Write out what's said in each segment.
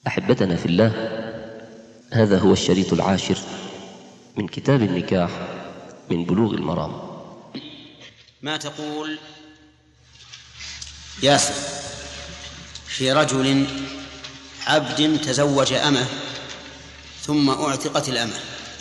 أحبتنا في الله، هذا هو الشريط 10 من كتاب النكاح من بلوغ المرام. ما تقول ياسر في رجل عبد تزوج أمه ثم أعتقت الأمة؟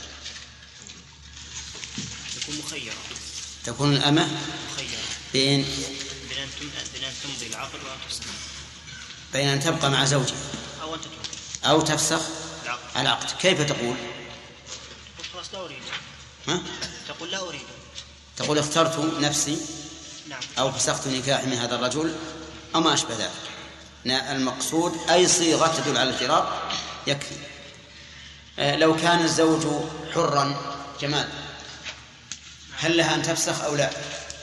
تكون مخيرة. تكون الأمة مخيرة بين أن تمضي العقد وأن تفسخ، بين أن تبقى مع زوجها أو أن تترك أو تفسخ العقد. كيف تقول؟ تقول خلاص لا أريد. تقول لا أريد. تقول اخترت نفسي. نعم. أو فسخت نكاحي من هذا الرجل أو ما أشبه ذلك. المقصود أي صيغة تدل على الفراق يكفي. لو كان الزوج حرا جمال، هل لها أن تفسخ أو لا؟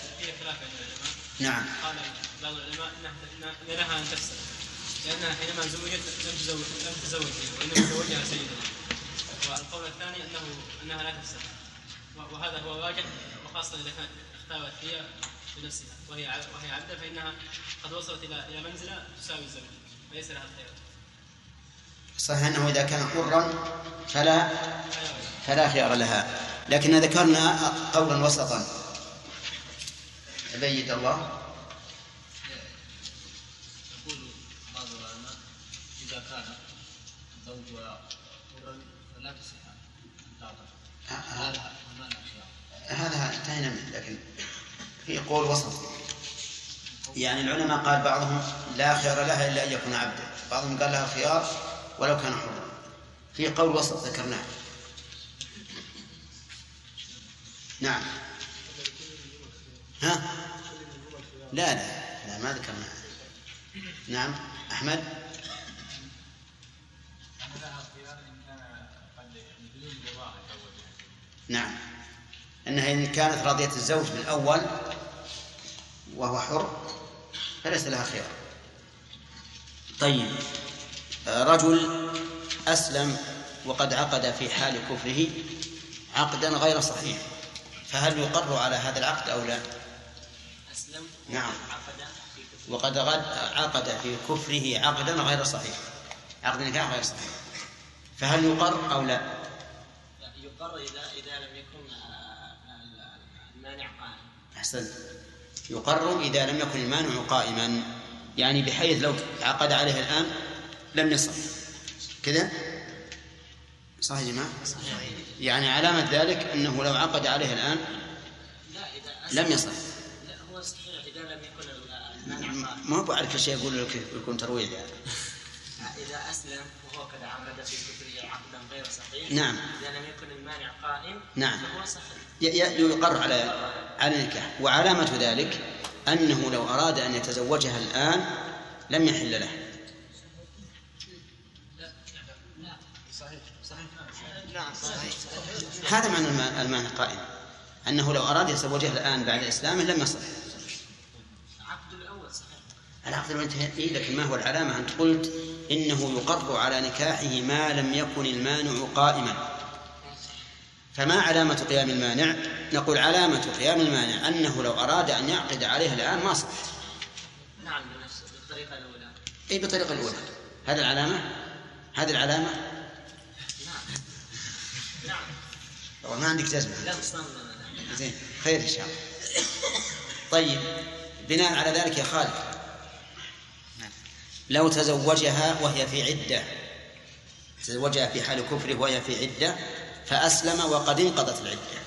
نعم. قال بعض العلماء أن لها أن تفسخ، لأنها حينما زوجت لم تزوج وإنما تزوجها سيدها. والقول الثاني أنها لا تفسخ، وهذا هو واجب، وخاصة إذا كانت اختارت هي بنفسها وهي عبدة، فإنها قد وصلت إلى منزلة تساوي الزوج وليس لها الخيار. صحيح أنه إذا كان حرا فلا خيار لها، لكن ذكرنا قولا وسطا أبيد الله. يقول بعض العلماء إذا كان زوجها حرا فلا تصح هذا انتهينا منه، لكن في قول وسط. يعني العلماء قال بعضهم لا خيار لها إلا أن يكون عبدا، بعضهم قال لها خيار ولو كان حرا. في قول وسط ذكرناه. نعم. لا ما ذكرناه. نعم أحمد. نعم، أنها إن كانت راضية الزوج بالأول وهو حر فليس لها خيار. طيب، رجل أسلم وقد عقد في حال كفره عقدا غير صحيح، فهل يقر على هذا العقد أو لا؟ أسلم. نعم. وقد عقد في كفره عقدا غير صحيح، عقد نكاح غير صحيح، فهل يقر أو لا؟ يقر إذا لم يكن المانع قائما. أحسن، يقر إذا لم يكن المانع قائما، يعني بحيث لو عقد عليه الآن لم يصح. كذا صحيح يا جماعة؟ صحيح. يعني علامة ذلك أنه لو عقد عليه الآن لم يصح. لا، هو صحيح إذا لم يكن المانع قائما. ما هو على كل شيء يقول لك يكون ترويج يعني. إذا أسلم وهو قد عقد في كفره عقدا غير صحيح. نعم. إذا لم يكن المانع قائم. نعم. فهو صحيح. يقر على النكاح. وعلامة ذلك أنه لو أراد أن يتزوجها الآن لم يحل له. هذا معنى المانع قائم، أنه لو أراد يتزوجها الآن بعد إسلامه لم يصح. العقد الأول صحيح. العقد الأول انتهى، لكن ما هو العلامة؟ أنت قلت إنه يقر على نكاحه ما لم يكن المانع قائما، فما علامة قيام المانع؟ نقول علامة قيام المانع أنه لو أراد أن يعقد عليها الآن ما صح. نعم، بنفس الطريقة الأولى. أي بالطريقة الأولى. هذه العلامة. نعم. ما عندك جزمة. لا مصمم. زين، خير إن شاء الله. طيب، بناء على ذلك يا خالد، لو تزوجها وهي في عدة، تزوجها في حال كفره وهي في عدة فأسلم وقد انقضت العدة،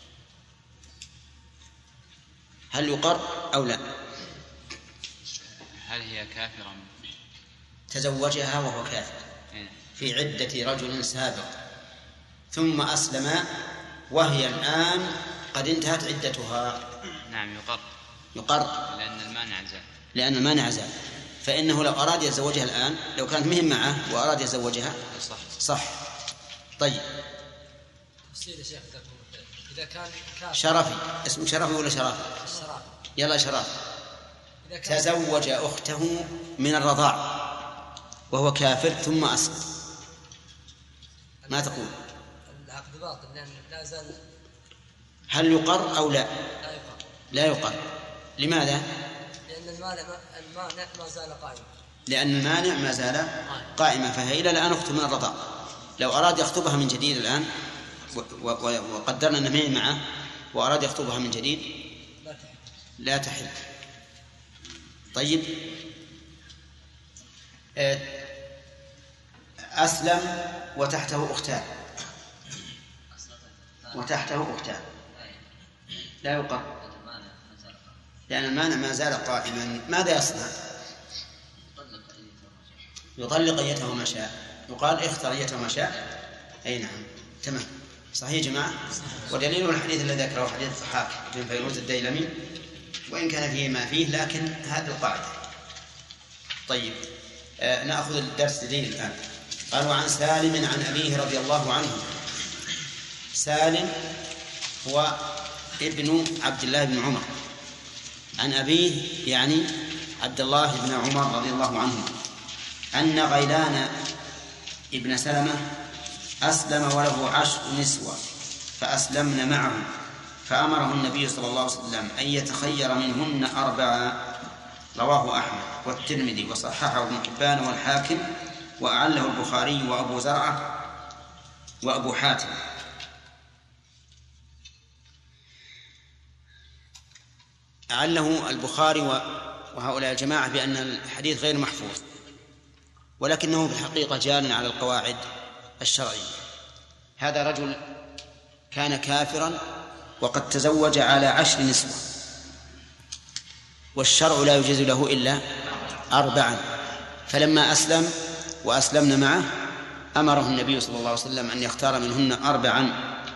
هل يقر أو لا؟ هل هي كافرة؟ تزوجها وهو كافر في عدة رجل سابق ثم أسلم وهي الآن قد انتهت عدتها. نعم يقر لأن المانع زال. فإنه لو أراد يتزوجها الآن، لو كانت مهم معه وأراد يتزوجها صح. طيب، إذا كان شرفي، اسمك شرفي ولا شرافي؟ يلا شرافي. تزوج أخته من الرضاع وهو كافر ثم أسلم، ما تقول؟ العقد باطل لأن لا زال. هل يقر أو لا؟ لا يقر. لماذا؟ لأن المانع ما زال قائما. لأن المانع ما زال قائما، فهي إلى الآن أخت من الرضاع. لو أراد يخطبها من جديد الآن وقدرنا أنه معه وأراد يخطبها من جديد لا تحل. طيب، أسلم وتحته أختان لا يقر، لأن المانع ما زال قائما. ماذا يصنع؟ يطلق أيته ما شاء، يقال اختر أيته ما شاء. أي نعم، تمام، صحيح يا جماعة. ودليل الحديث الذي ذكره حديث الضحاك بن فيروز الديلمي، وإن كان فيه ما فيه لكن هذه القاعدة. طيب، نأخذ الدرس الجديد الآن. قال: وعن سالم عن أبيه رضي الله عنه. سالم هو ابن عبد الله بن عمر، عن أبيه يعني عبد الله بن عمر رضي الله عنه، أن غيلان ابن سلمة أسلم وله 10 نسوة فأسلمن معه، فأمره النبي صلى الله عليه وسلم أن يتخير منهن 4. رواه أحمد والترمذي وصححه ابن حبان والحاكم، وأعله البخاري وأبو زرعة وأبو حاتم. أعله البخاري وهؤلاء الجماعة بأن الحديث غير محفوظ، ولكنه في الحقيقة جار على القواعد الشرعية. هذا رجل كان كافرا وقد تزوج على 10 نسوة، والشرع لا يجوز له إلا 4. فلما أسلم وأسلمنا معه أمره النبي صلى الله عليه وسلم أن يختار منهن 4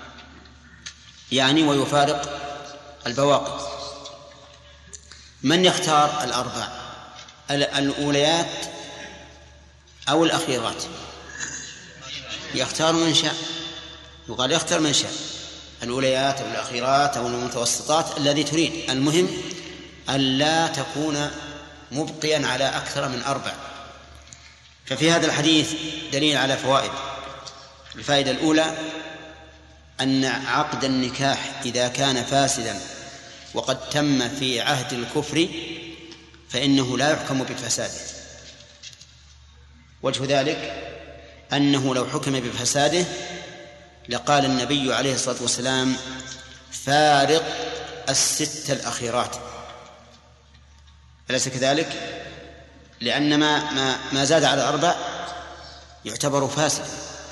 يعني ويفارق البواقي. من يختار 4؟ الأوليات أو الأخيرات؟ يختار من شاء، يقال يختار من شاء، الأوليات أو الأخيرات أو المتوسطات الذي تريد. المهم ألا تكون مبقيا على أكثر من 4. ففي هذا الحديث دليل على فوائد. الفائدة الأولى أن عقد النكاح إذا كان فاسدا وقد تم في عهد الكفر فإنه لا يحكم بفساده. وجه ذلك أنه لو حكم بفساده لقال النبي عليه الصلاة والسلام: فارق 6 الأخيرات. أليس كذلك؟ لأن ما زاد على 4 يعتبر فاسد.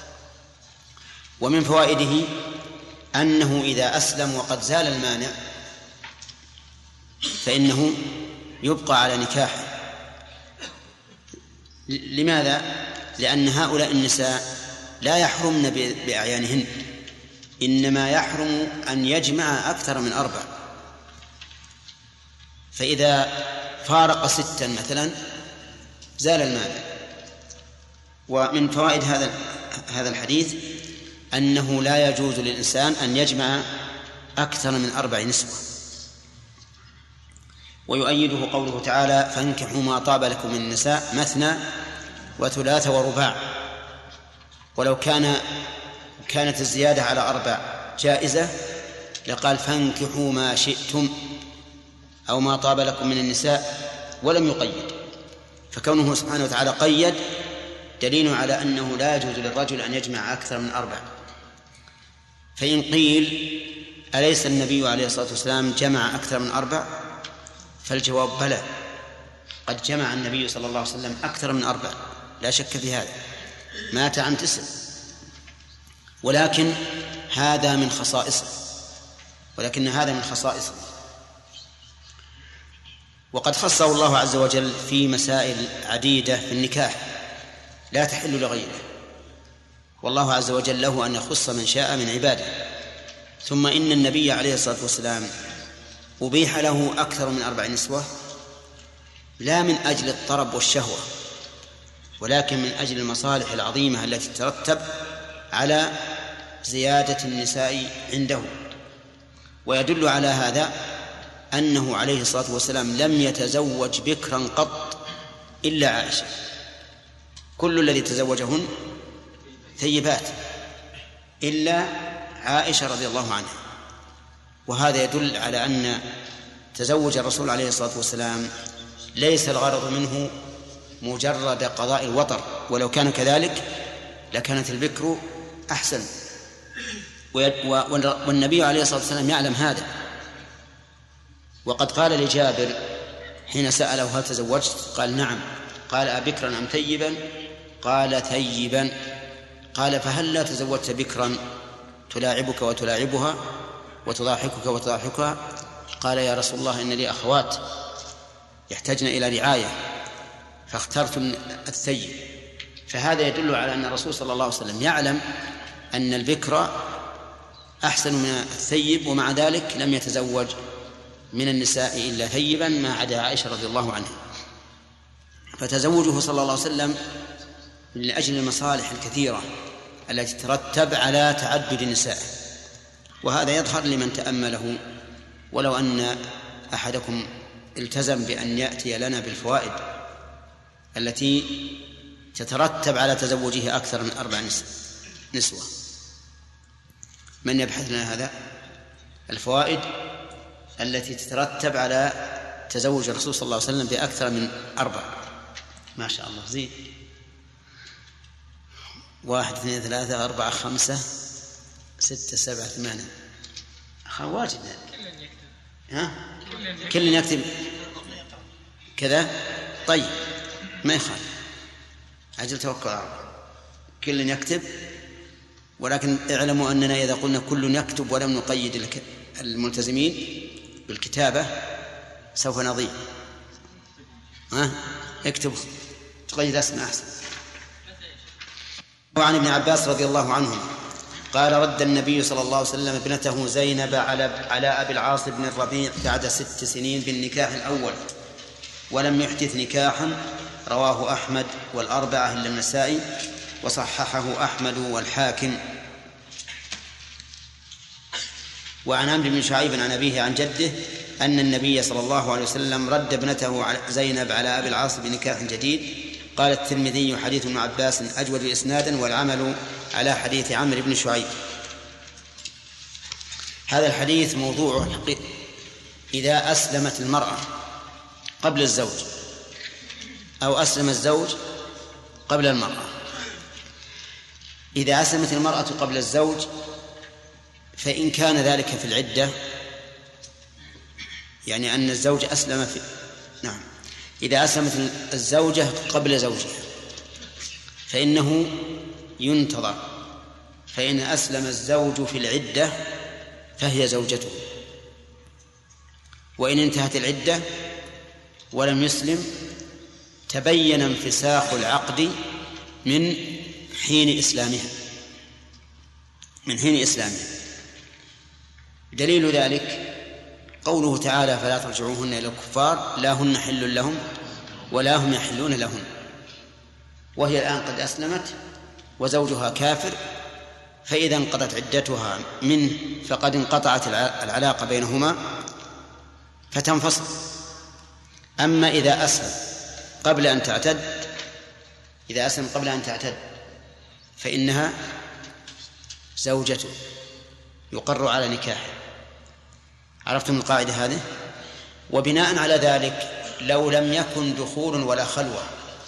ومن فوائده أنه إذا أسلم وقد زال المانع فإنه يبقى على نكاحه. لماذا؟ لأن هؤلاء النساء لا يحرمن بأعيانهن، إنما يحرم أن يجمع أكثر من 4. فإذا فارق 6 مثلا زال المانع. ومن فوائد هذا الحديث أنه لا يجوز للإنسان أن يجمع أكثر من 4 نسوة. ويؤيده قوله تعالى: فانكحوا ما طاب لكم من النساء مثنى وثلاث ورباع. ولو كانت الزيادة على 4 جائزة لقال: فانكحوا ما شئتم أو ما طاب لكم من النساء، ولم يقيد. فكونه سبحانه وتعالى قيد دليل على أنه لا يجوز للرجل أن يجمع أكثر من 4. فإن قيل: أليس النبي عليه الصلاة والسلام جمع أكثر من 4؟ فالجواب: بلى، قد جمع النبي صلى الله عليه وسلم أكثر من 4، لا شك في هذا. مات عن 9، ولكن هذا من خصائصه. وقد خصه الله عز وجل في مسائل عديدة في النكاح لا تحل لغيره، والله عز وجل له أن يخص من شاء من عباده. ثم إن النبي عليه الصلاة والسلام أبيح له أكثر من 4 نسوة لا من أجل الطرب والشهوة، ولكن من أجل المصالح العظيمة التي تترتب على زيادة النساء عنده. ويدل على هذا أنه عليه الصلاة والسلام لم يتزوج بكرا قط إلا عائشة، كل الذي تزوجهن ثيبات إلا عائشة رضي الله عنها. وهذا يدل على أن تزوج الرسول عليه الصلاة والسلام ليس الغرض منه مجرد قضاء الوطر، ولو كان كذلك لكانت البكر أحسن. والنبي عليه الصلاة والسلام يعلم هذا، وقد قال لجابر حين سأله هل تزوجت؟ قال نعم. قال أبكرا أم ثيبا؟ قال ثيبا. قال فهل لا تزوجت بكرا تلاعبك وتلاعبها وتضاحكك وتضاحكها؟ قال يا رسول الله إن لي أخوات يحتاجن إلى رعاية فاخترت الثيب. فهذا يدل على أن الرسول صلى الله عليه وسلم يعلم أن البكر أحسن من الثيب، ومع ذلك لم يتزوج من النساء إلا ثيبا ما عدا عائشة رضي الله عنها. فتزوجه صلى الله عليه وسلم لأجل المصالح الكثيرة التي ترتب على تعدد النساء، وهذا يظهر لمن تأمله. ولو أن أحدكم التزم بأن يأتي لنا بالفوائد التي تترتب على تزوجه أكثر من 4 نسوة. من يبحث لنا هذا؟ الفوائد التي تترتب على تزوج الرسول صلى الله عليه وسلم بأكثر من 4. ما شاء الله زين. 1 2 3 4 5 6 7 8. واجد ها؟ كل يكتب كذا. طيب ما يخالف، أجل توكل على الله. كل يكتب، ولكن اعلموا أننا إذا قلنا كل يكتب ولم نقيد الملتزمين بالكتابة سوف نضيع. اكتب تقيد اسم أحسن. وعن ابن عباس رضي الله عنه قال رد النبي صلى الله عليه وسلم ابنته زينب على أبي العاص بن الربيع بعد 6 سنين بالنكاح الأول ولم يحدث نكاحا. رواه أحمد والأربعة إلا النسائي، وصححه أحمد والحاكم. وعن عمرو بن شعيب عن أبيه عن جده أن النبي صلى الله عليه وسلم رد ابنته زينب على أبي العاص بنكاح جديد. قال الترمذي حديث ابن عباس أجود إسنادا والعمل على حديث عمرو بن شعيب. هذا الحديث موضوع إذا أسلمت المرأة قبل الزوج أو أسلم الزوج قبل المرأة. إذا أسلمت المرأة قبل الزوج فإن كان ذلك في العدة، يعني أن الزوج أسلم في نعم إذا أسلمت الزوجة قبل زوجها فإنه ينتظر، فإن أسلم الزوج في العدة فهي زوجته، وإن انتهت العدة ولم يسلم تبين انفساخ العقد من حين إسلامها. دليل ذلك قوله تعالى فلا ترجعوهن إلى الكفار لا هن حل لهم ولا هم يحلون لهن، وهي الآن قد أسلمت وزوجها كافر، فإذا انقضت عدتها منه فقد انقطعت العلاقة بينهما فتنفصل. أما إذا أسلم قبل أن تعتد فإنها زوجته يقر على نكاحه. عرفتم القاعدة هذه؟ وبناء على ذلك لو لم يكن دخول ولا خلوة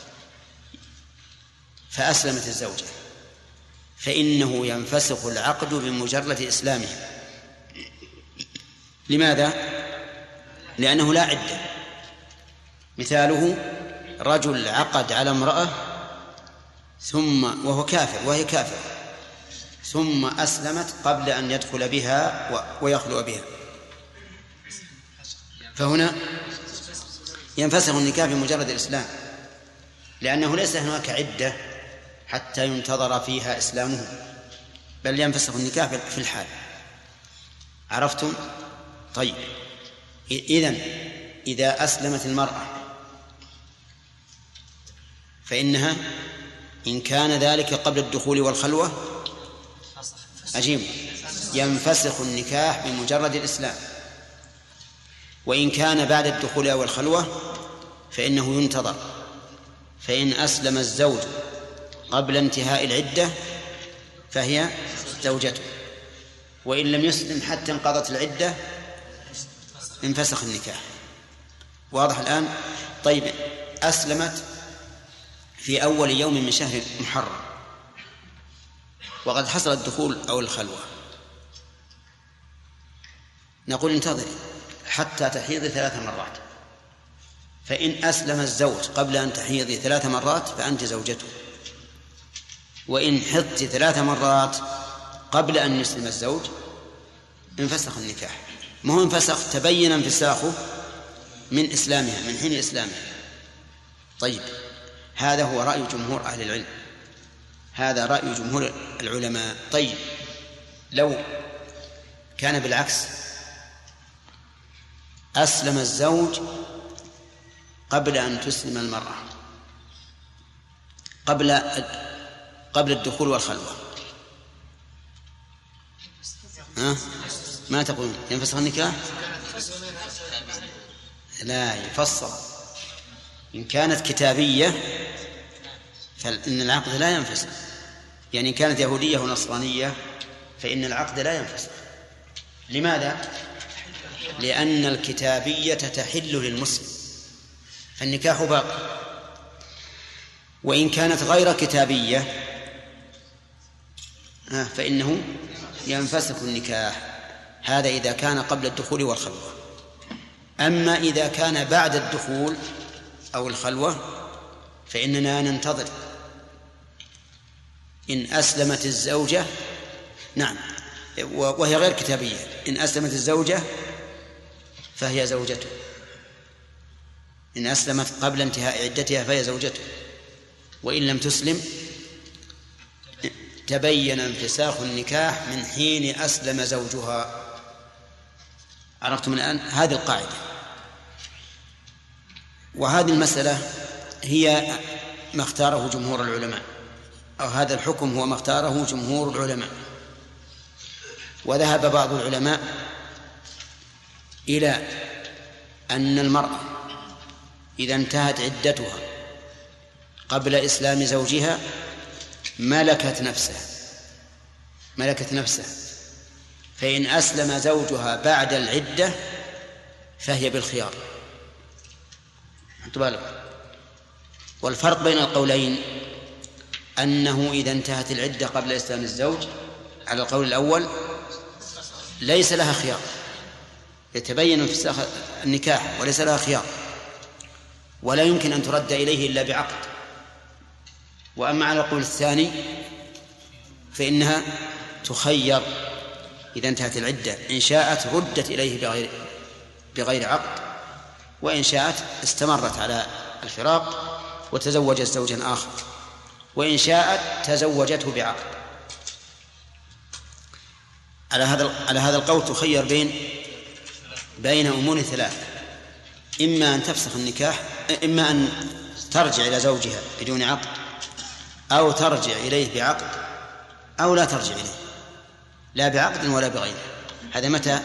فأسلمت الزوجة فإنه ينفسخ العقد بمجرد إسلامه. لماذا؟ لأنه لا عدة. مثاله رجل عقد على امرأة وهو كافر وهي كافر ثم أسلمت قبل أن يدخل بها ويخلو بها، فهنا ينفسخ النكاح بمجرد الإسلام، لأنه ليس هناك عدة حتى ينتظر فيها إسلامه، بل ينفسخ النكاح في الحال. عرفتم؟ طيب، إذا أسلمت المرأة فإنها إن كان ذلك قبل الدخول والخلوة ينفسخ النكاح بمجرد الإسلام، وإن كان بعد الدخول والخلوة فإنه ينتظر، فإن أسلم الزوج قبل انتهاء العدة فهي زوجته، وإن لم يسلم حتى انقضت العدة انفسخ النكاح. واضح الآن؟ طيب، أسلمت في أول يوم من شهر محرم وقد حصل الدخول أو الخلوة، نقول انتظري حتى تحيضي 3 مرات، فإن أسلم الزوج قبل أن تحيضي 3 مرات فأنت زوجته، وإن حضت 3 مرات قبل أن يسلم الزوج انفسخ النكاح. ما هو انفسخ، تبين انفساخه من إسلامها، من حين إسلامها. طيب، هذا هو رأي جمهور أهل العلم، هذا رأي جمهور العلماء. طيب، لو كان بالعكس، أسلم الزوج قبل أن تسلم المرأة، قبل الدخول والخلوة، ما تقولون ينفسخ النكاح؟ لا، يفصل. إن كانت كتابية فإن العقد لا ينفسخ، يعني إن كانت يهودية ونصرانية فإن العقد لا ينفسخ. لماذا؟ لأن الكتابية تحل للمسلم فالنكاح باقي. وإن كانت غير كتابية فإنه ينفسخ النكاح. هذا إذا كان قبل الدخول والخلوة. أما إذا كان بعد الدخول أو الخلوة فإننا ننتظر. إن أسلمت الزوجة، نعم، وهي غير كتابية، إن أسلمت الزوجة فهي زوجته، إن أسلمت قبل انتهاء عدتها فهي زوجته، وإن لم تسلم تبين انفساخ النكاح من حين أسلم زوجها. عرفتم الآن هذه القاعدة. وهذه المسألة هي ما اختاره جمهور العلماء، أو هذا الحكم هو ما اختاره جمهور العلماء. وذهب بعض العلماء إلى أن المرأة إذا انتهت عدتها قبل إسلام زوجها ملكت نفسها، فإن أسلم زوجها بعد العدة فهي بالخيار. والفرق بين القولين أنه إذا انتهت العدة قبل إسلام الزوج على القول الأول ليس لها خيار، يتبين انفساخ النكاح وليس لها خيار، ولا يمكن أن ترد إليه إلا بعقد. وأما على القول الثاني فإنها تخير إذا انتهت العدة، إن شاءت ردت إليه بغير عقد، وإن شاءت استمرت على الفراق وتزوجت زوجا آخر، وإن شاءت تزوجته بعقد. على هذا القول تخير بين أمور 3: إما أن تفسخ النكاح، إما أن ترجع إلى زوجها بدون عقد، أو ترجع إليه بعقد، أو لا ترجع إليه لا بعقد ولا بغيره. هذا متى؟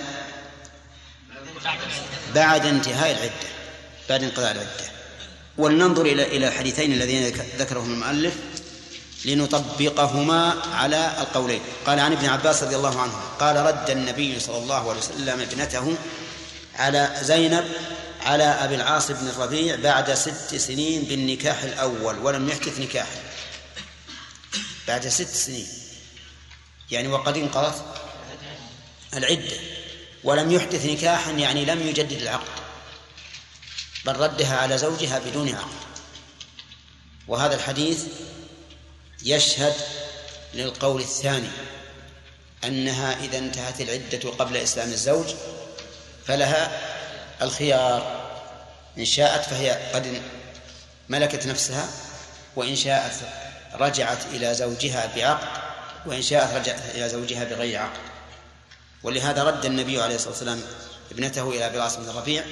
بعد انتهاء العدة، بعد انقضاء العدة. ولننظر إلى الحديثين الذين ذكرهم المؤلف لنطبقهما على القولين. قال عن ابن عباس رضي الله عنه قال: رد النبي صلى الله عليه وسلم ابنته على زينب على أبي العاص بن الربيع بعد 6 سنين بالنكاح الأول ولم يحدث نكاحا. بعد 6 سنين يعني وقد انقضت العدة ولم يحدث نكاحا، يعني لم يجدد العقد، بل ردها على زوجها بدون عقد. وهذا الحديث يشهد للقول الثاني أنها إذا انتهت العدة قبل إسلام الزوج فلها الخيار، إن شاءت فهي قد ملكت نفسها، وإن شاءت رجعت إلى زوجها بعقد، وإن شاءت رجعت إلى زوجها بغير عقد. ولهذا رد النبي عليه الصلاة والسلام ابنته إلى أبي العاص بن الربيع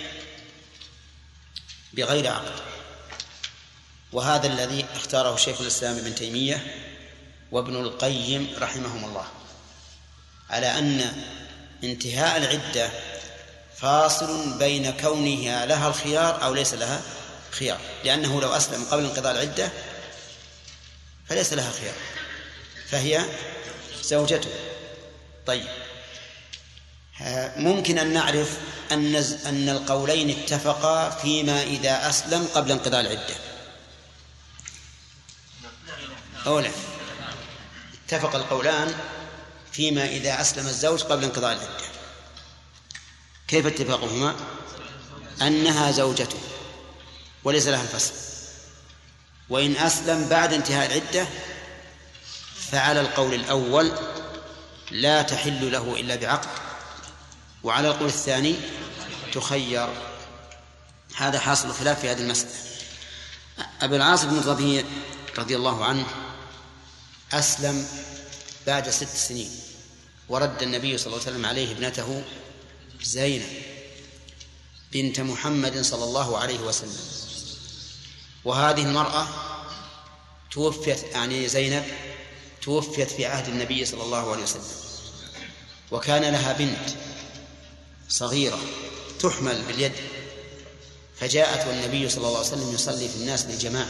بغير عقد. وهذا الذي اختاره شيخ الإسلام ابن تيمية وابن القيم رحمهم الله، على أن انتهاء العدة فاصل بين كونها لها الخيار أو ليس لها خيار، لأنه لو أسلم قبل انقضاء العدة فليس لها خيار، فهي زوجته. طيب، ممكن أن نعرف أن القولين اتفقا فيما إذا أسلم قبل انقضاء العدة. أولا اتفق القولان فيما إذا أسلم الزوج قبل انقضاء العدة. كيف اتفاقهما؟ أنها زوجته وليس لها الفسخ. وإن أسلم بعد انتهاء العدة فعلى القول الأول لا تحل له إلا بعقد، وعلى القول الثاني تخير. هذا حاصل الخلاف في هذه المسألة. أبو العاص بن الربيع رضي الله عنه أسلم بعد 6 سنين، ورد النبي صلى الله عليه وسلم عليه ابنته زينب بنت محمد صلى الله عليه وسلم. وهذه المرأة توفيت، يعني زينب توفيت في عهد النبي صلى الله عليه وسلم، وكان لها بنت صغيرة تحمل باليد، فجاءت والنبي صلى الله عليه وسلم يصلي في الناس بالجماعة،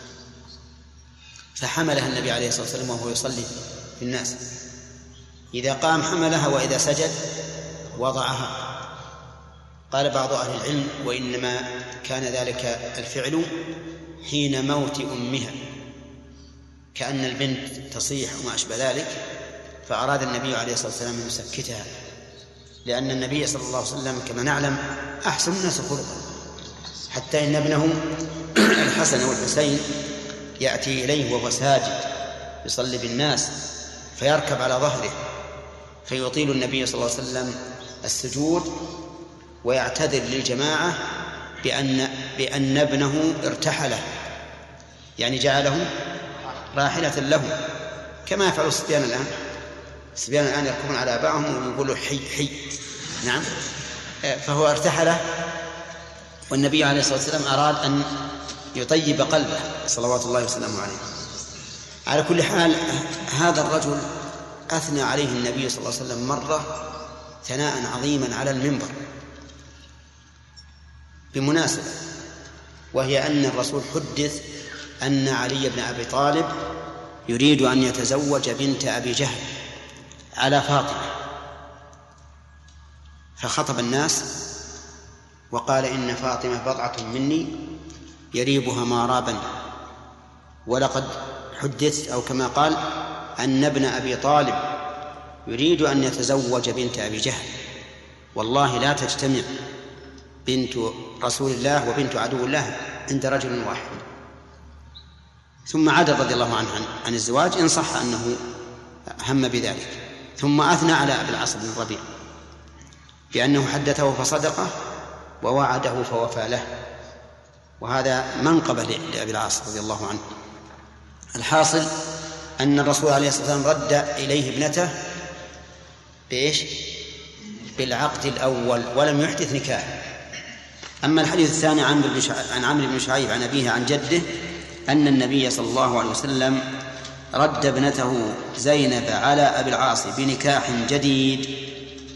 فحملها النبي عليه الصلاة والسلام وهو يصلي في الناس، إذا قام حملها وإذا سجد وضعها. قال بعض أهل العلم وإنما كان ذلك الفعل حين موت أمها، كأن البنت تصيح وما أشبه ذلك، فأراد النبي عليه الصلاة والسلام أن يسكتها، لأن النبي صلى الله عليه وسلم كما نعلم أحسن الناس خلقا، حتى إن ابنه الحسن والحسين يأتي إليه وهو ساجد يصلي بالناس فيركب على ظهره، فيطيل النبي صلى الله عليه وسلم السجود ويعتذر للجماعة بأن ابنه ارتحله، يعني جعله راحلة له، كما يفعل الصبيان الآن. الصبيان الآن يركبون على آبائهم ويقولوا حي حي، نعم، فهو ارتحله، والنبي عليه الصلاة والسلام أراد أن يطيب قلبه صلوات الله وسلامه عليه. على كل حال هذا الرجل أثنى عليه النبي صلى الله عليه وسلم مرة ثناء عظيما على المنبر بمناسبة، وهي أن الرسول حدث أن علي بن أبي طالب يريد أن يتزوج بنت أبي جهل على فاطمة، فخطب الناس وقال إن فاطمة بضعة مني يريبها ما رابني، ولقد حدثت أو كما قال أن ابن أبي طالب يريد أن يتزوج بنت أبي جهل، والله لا تجتمع بنت رسول الله وبنت عدو الله عند رجل واحد. ثم عاد رضي الله عنه عن الزواج إن صح أنه هم بذلك، ثم أثنى على أبي العاص بن الربيع بأنه حدثه فصدقه ووعده فوفى له، وهذا منقبة لأبي العاص رضي الله عنه. الحاصل أن الرسول عليه الصلاة والسلام رد إليه ابنته بإيش؟ بالعقد الأول ولم يحدث نكاح. أما الحديث الثاني عن عمرو بن شعيب عن أبيه عن جده أن النبي صلى الله عليه وسلم رد ابنته زينب على أبي العاص بنكاح جديد.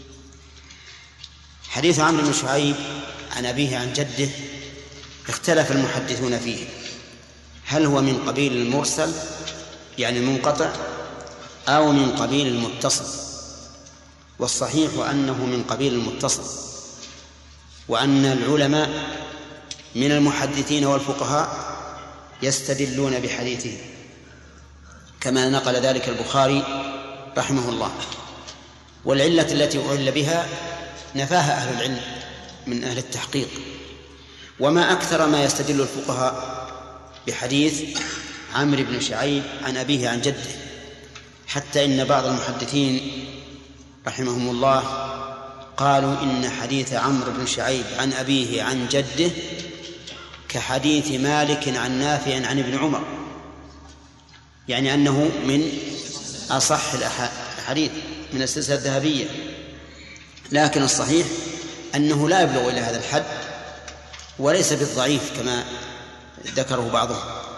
حديث عمرو بن شعيب عن أبيه عن جده اختلف المحدثون فيه، هل هو من قبيل المرسل يعني المنقطع أو من قبيل المتصل، والصحيح أنه من قبيل المتصل، وأن العلماء من المحدثين والفقهاء يستدلون بحديثه كما نقل ذلك البخاري رحمه الله. والعلة التي أعل بها نفاها أهل العلم من أهل التحقيق، وما أكثر ما يستدل الفقهاء بحديث عمرو بن شعيب عن أبيه عن جده، حتى إن بعض المحدثين رحمهم الله قالوا إن حديث عمرو بن شعيب عن أبيه عن جده كحديث مالك عن نافع عن ابن عمر، يعني أنه من أصح الحديث من السلسلة الذهبية، لكن الصحيح أنه لا يبلغ إلى هذا الحد وليس بالضعيف كما ذكره بعضهم.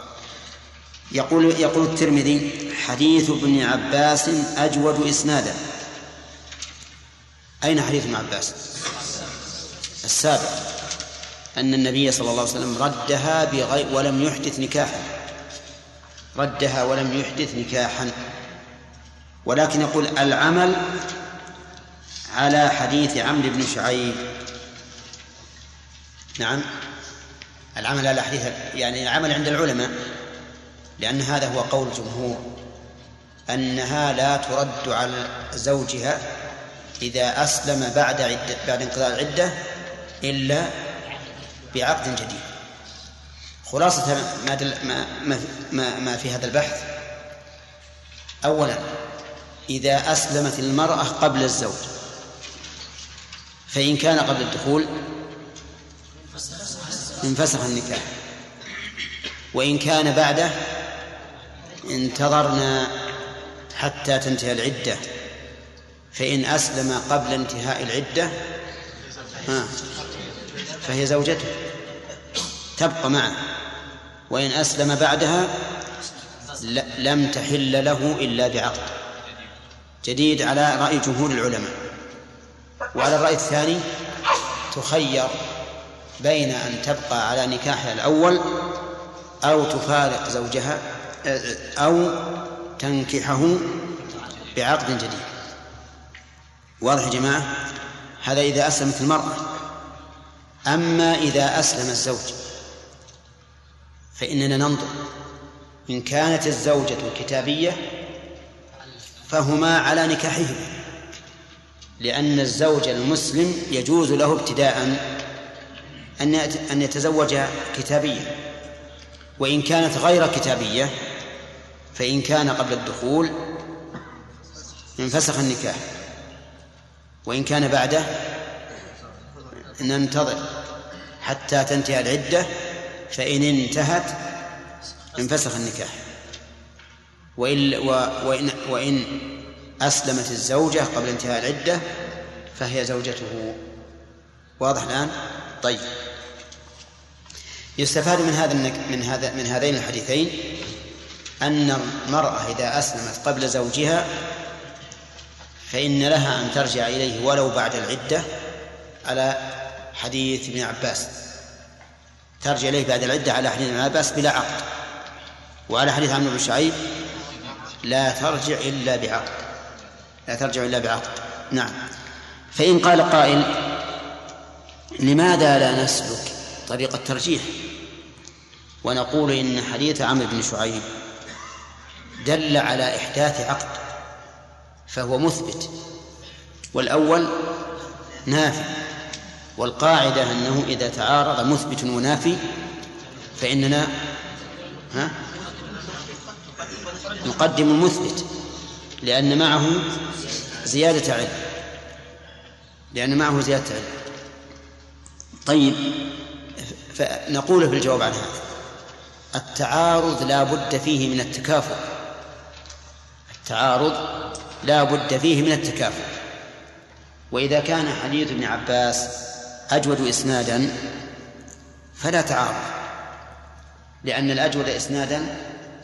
يقول الترمذي حديث ابن عباس أجود إسنادا. أين حديث ابن عباس؟ السابق أن النبي صلى الله عليه وسلم ردها ولم يحدث نكاحا، ردها ولم يحدث نكاحا، ولكن يقول العمل على حديث عمرو بن شعيب. نعم، العمل على حديث يعني العمل عند العلماء لأن هذا هو قول الجمهور، أنها لا ترد على زوجها إذا أسلم بعد انقضاء العدة إلا بعقد جديد. خلاصة ما في هذا البحث: أولا، إذا أسلمت المرأة قبل الزوج فإن كان قبل الدخول انفسخ النكاح، وإن كان بعده انتظرنا حتى تنتهي العدة، فإن أسلم قبل انتهاء العدة فهي زوجته تبقى معه، وإن أسلم بعدها لم تحل له إلا بعقد جديد على رأي جمهور العلماء. وعلى الرأي الثاني تخير بين أن تبقى على نكاحها الأول أو تفارق زوجها أو تنكحه بعقد جديد. واضح يا جماعة؟ هذا إذا أسلمت المرأة. أما إذا أسلم الزوج فإننا ننظر، إن كانت الزوجة كتابية فهما على نكاحهما، لأن الزوج المسلم يجوز له ابتداء أن يتزوج كتابية. وإن كانت غير كتابية فإن كان قبل الدخول انفسخ النكاح، وإن كان بعده ننتظر حتى تنتهي العدة، فإن انتهت انفسخ النكاح. وإن أسلمت الزوجة قبل انتهاء العدة فهي زوجته. واضح الآن؟ طيب، يستفاد من هذين الحديثين أن المرأة إذا أسلمت قبل زوجها فإن لها أن ترجع إليه ولو بعد العدة، على حديث ابن عباس، ترجع إليه بعد العدة على حديث ابن عباس بلا عقد. وعلى حديث عمرو بن شعيب لا ترجع إلا بعقد. نعم. فإن قال قائل: لماذا لا نسلك طريق الترجيح ونقول إن حديث عمرو بن شعيب دل على إحداث عقد فهو مثبت، والأول نافي، والقاعدة أنه إذا تعارض مثبت ونافي فإننا نقدم المثبت لأن معه زيادة علم. طيب، فنقول في الجواب عن هذا: التعارض لا بد فيه من التكافؤ. وإذا كان حديث ابن عباس أجود إسنادا فلا تعارض، لأن الأجود إسنادا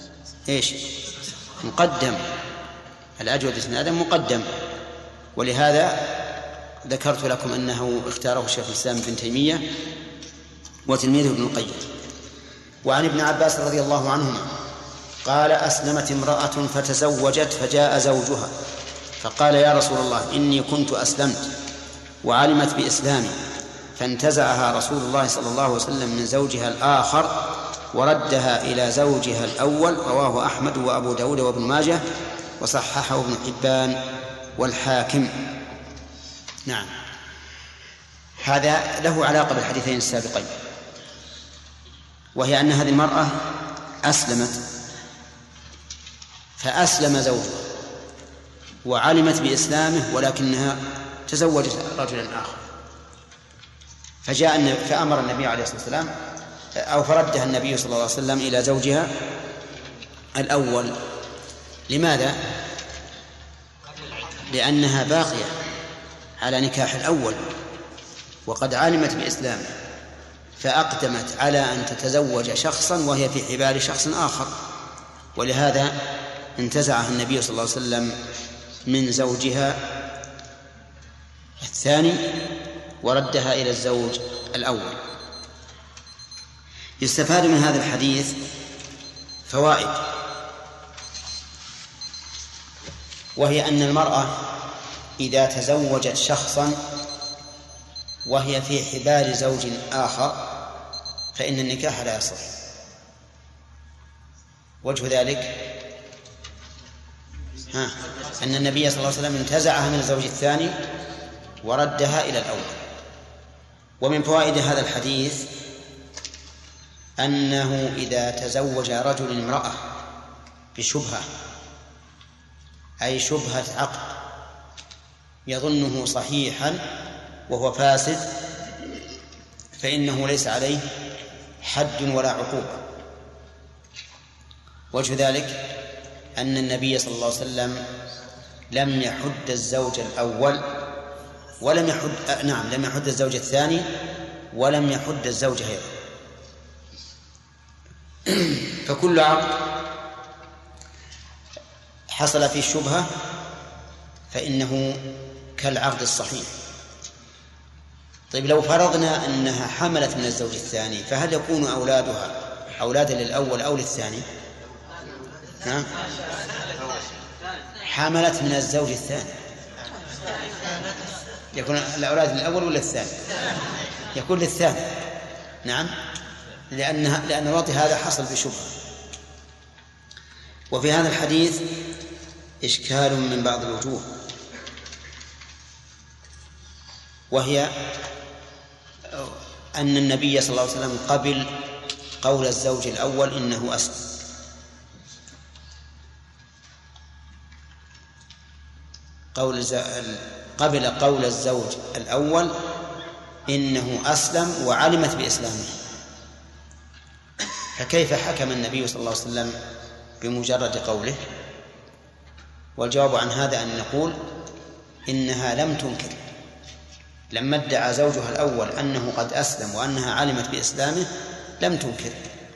مقدم، الأجود إسنادا مقدم. ولهذا ذكرت لكم أنه اختاره شيخ الإسلام ابن تيمية وتلميذه ابن القيم. وعن ابن عباس رضي الله عنهما قال: أسلمت امرأة فتزوجت فجاء زوجها فقال: يا رسول الله، إني كنت أسلمت وعلمت بإسلامي، فانتزعها رسول الله صلى الله عليه وسلم من زوجها الآخر وردها إلى زوجها الأول. رواه أحمد وأبو داود وابن ماجه وصححه ابن حبان والحاكم. نعم، هذا له علاقة بالحديثين السابقين، وهي أن هذه المرأة أسلمت فأسلم زوجها وعلمت بإسلامه، ولكنها تزوجت رجلا آخر، فأمر النبي عليه الصلاة والسلام أو فردها النبي صلى الله عليه وسلم إلى زوجها الأول. لماذا؟ لأنها باقية على نكاح الأول وقد علمت بإسلامه، فأقدمت على أن تتزوج شخصا وهي في حبال شخص آخر، ولهذا انتزعها النبي صلى الله عليه وسلم من زوجها الثاني وردها إلى الزوج الأول. يستفاد من هذا الحديث فوائد، وهي أن المرأة إذا تزوجت شخصا وهي في حبال زوج آخر فإن النكاح لا يصح، وجه ذلك أن النبي صلى الله عليه وسلم انتزعها من الزوج الثاني وردها إلى الأول. ومن فوائد هذا الحديث أنه إذا تزوج رجل امرأة بشبهة، أي شبهة عقد يظنه صحيحا وهو فاسد، فإنه ليس عليه حد ولا عقوبة. وجه ذلك أن النبي صلى الله عليه وسلم لم يحد الزوج الأول ولم يحد لم يحد الزوج الثاني ولم يحد الزوج أيضا. فكل عقد حصل فيه الشبهة فإنه كالعقد الصحيح. طيب لو فرضنا أنها حملت من الزوج الثاني، فهل يكون أولادها أولادا للأول أو للثاني؟ حملت من الزوج الثاني، يكون الأولاد للأول ولا الثاني؟ يكون للثاني. نعم، لأن الوطي هذا حصل بشبهة. وفي هذا الحديث إشكال من بعض الوجوه، وهي أن النبي صلى الله عليه وسلم قبل قول الزوج الأول إنه أسلم، قبل قول الزوج الأول إنه أسلم وعلمت بإسلامه، فكيف حكم النبي صلى الله عليه وسلم بمجرد قوله؟ والجواب عن هذا أن نقول إنها لم تنكر. لما ادعى زوجها الأول أنه قد أسلم وأنها علمت بإسلامه لم تنكر،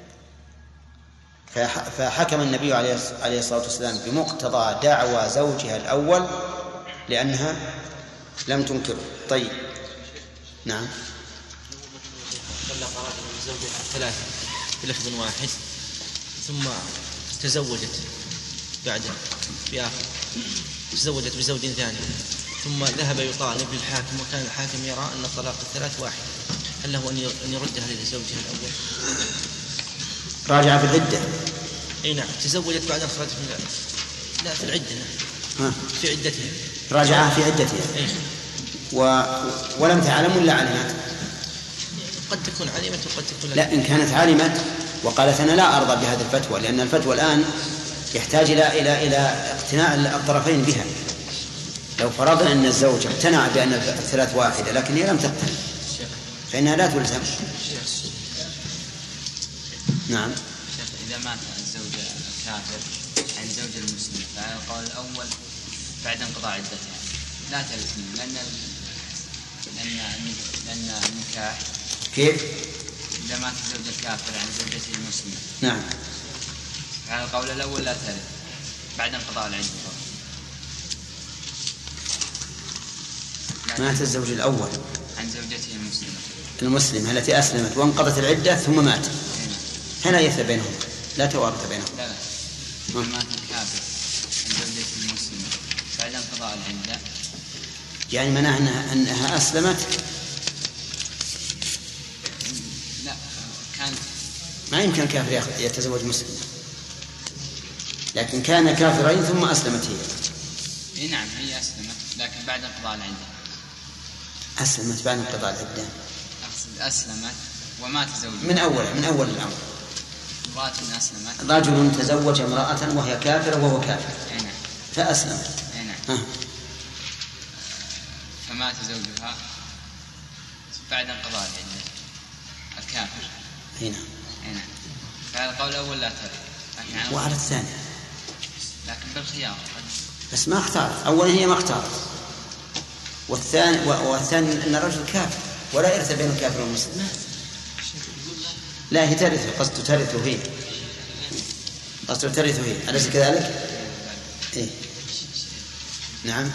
فحكم النبي عليه الصلاة والسلام بمقتضى دعوى زوجها الأول لأنها لم تنكره. طيب نعم. طلق رجل زوجها ثلاثة بلفظ واحد ثم تزوجت بعده بآخر، تزوجت بزوج ثاني ثم ذهب يطالب للحاكم وكان الحاكم يرى أن الطلاق الثلاث واحد، هل له أن يردها لزوجها الأول؟ راجع في العدة. أي نعم، تزوجت بعد أخرج لا في العدة. نعم. في عدتها. راجعها في عدتها. أي. ولم تعلم ولا علمت؟ قد تكون علمت وقد تكون لا. إن كانت علمت وقالت أنا لا أرضى بهذه الفتوى، لأن الفتوى الآن يحتاج إلى اقتناع الطرفين بها. لو فرضنا أن الزوج اقتنع بأن الثلاث واحدة لكن هي لم تقتنع فإنها لا تلزم. نعم. إذا مات الزوج الكافر عن زوج المسلم فعلى القول الأول بعد انقضاء عدتها لا تلزم، لأن النكاح كيف؟ إذا مات الزوج الكافر عن زوجته المسلمة نعم على القول الأول لا تلزم بعد انقضاء العدة. مات الزوج الأول عن زوجته المسلمة التي أسلمت وانقضت العدة ثم مات، هنا يثبت بينهم، لا توارث بينهم. لا مات الكافر عن زوجته المسلمة بعد انقضاء العدة، يعني معناها أنها أسلمت. لا كانت ما يمكن الكافر يتزوج مسلم، لكن كان كافرين ثم أسلمت هي. نعم هي أسلمت لكن بعد انقضاء العدة. أسلمت بعد انقضاء العدة. أقصد أسلمت ومات زوجها من أول الأمر. امرأة أسلمت. رجل تزوج امرأة وهي كافرة وهو كافر فأسلمت. فمات زوجها بعد انقضاء العدة الكافر. هنا. فهذا القول الأول لا ترى. وعلى الثاني. لكن بالخيار. بس ما اختارت. أولا هي ما اختارت. والثاني أن الرجل كافر ولا يرث بين الكافر والمسلم. لا هي ترثه، قصد ترثه هي. قصد ترثه هي. أليس كذلك؟ إيه. نعم.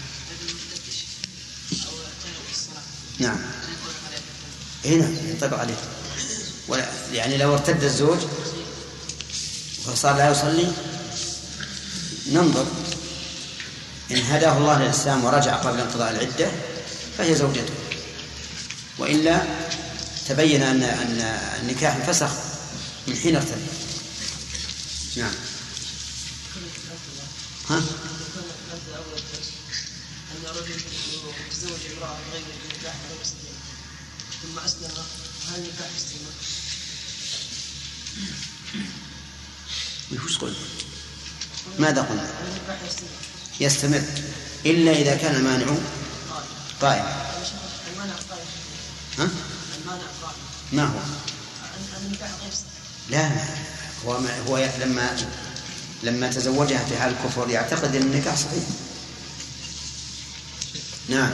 نعم. هنا ينطبق عليه. يعني لو ارتد الزوج وصار لا يصلي ننظر إن هداه الله للإسلام ورجع قبل انقضاء العدة فهي زوجته، وإلا تبين أن النكاح انفسخ من حين ارتد. نعم. ها؟ أن رجل تزوج امرأة غير النكاح على مسلم ثم أسلم، هل النكاح يستمر؟ وش قلت؟ ماذا قلت؟ النكاح يستمر إلا إذا كان المانع قائم. المانع قائم. ها؟ المانع قائم. ما هو؟ النكاح غير لا، هو لما تزوجها في حال الكفر يعتقد أن النكاح صحيح. نعم.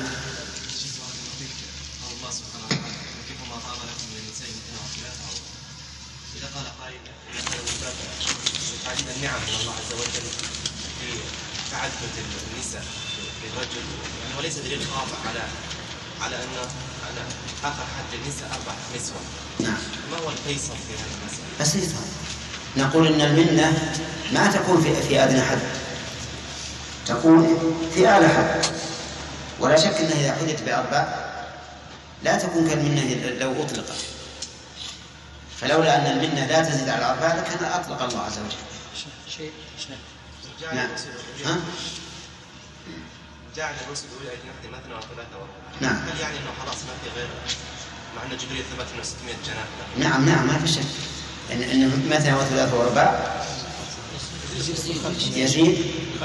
الله سبحانه وتعالى كيف ما طاب لكم من النساء مثنى وثلاثة إذا قال قائل من باب تعديد النعم من الله عز وجل في تعدد النساء للرجل، يعني وليس دليل قاطع على أن آخر حد النساء 4 نسوة. نعم. ما هو الفيصل في هذا المسألة؟ بسيطة، نقول إن المنة ما تكون في أدنى حد، تكون في أعلى حد، ولا شك أنها إذا حدث ب4 لا تكون كالمنة لو أطلقت، فلولا أن المنة لا تزيد على 4 لكان أطلق الله عز وجل. نعم. ها؟ جعل الرسل أولي أجنحة مثنى وثلاثة ورباع. نعم. هل يعني أنه خلاص ما في غير، مع أن جبريل ثبت أنه 600 جناح؟ نعم ما في شك إن مثنى وثلاثة ورباع يزيد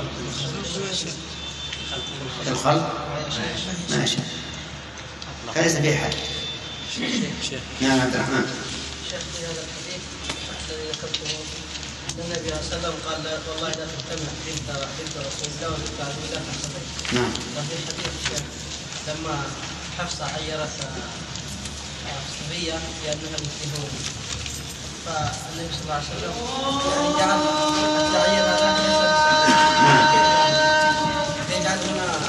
الخلق ما شاء، فليس فيه حد. نعم عبد الرحمن. شيخ في هذا الحديث الذي ذكرته النبي صلى الله عليه وسلم قال والله لا تجتمع بنت رسول الله وبنت عبد الله تحت بيت. نعم. وفي الحديث الشيخ لما حفصة عيرت صبية لأنها مثله، فالنبي صلى الله عليه وسلم يعني جعل التعيير هذا يجعل هنا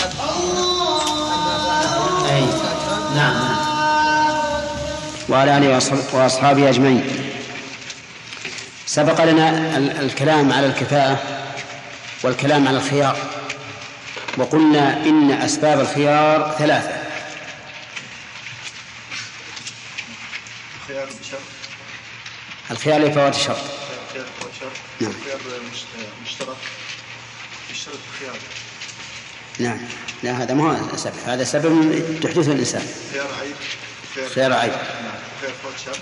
نعم. وعلى آله وأصحابه أجمعين. سبق لنا الكلام على الكفاءة والكلام على الخيار، وقلنا إن أسباب الخيار 3. الخيار لفوات الشرط. نعم. مشترط في الشرط الخيار. نعم. لا هذا ما هو سبب، هذا سبب تحدثه الإنسان. خيار عيب. نعم. خيار فوات شرط.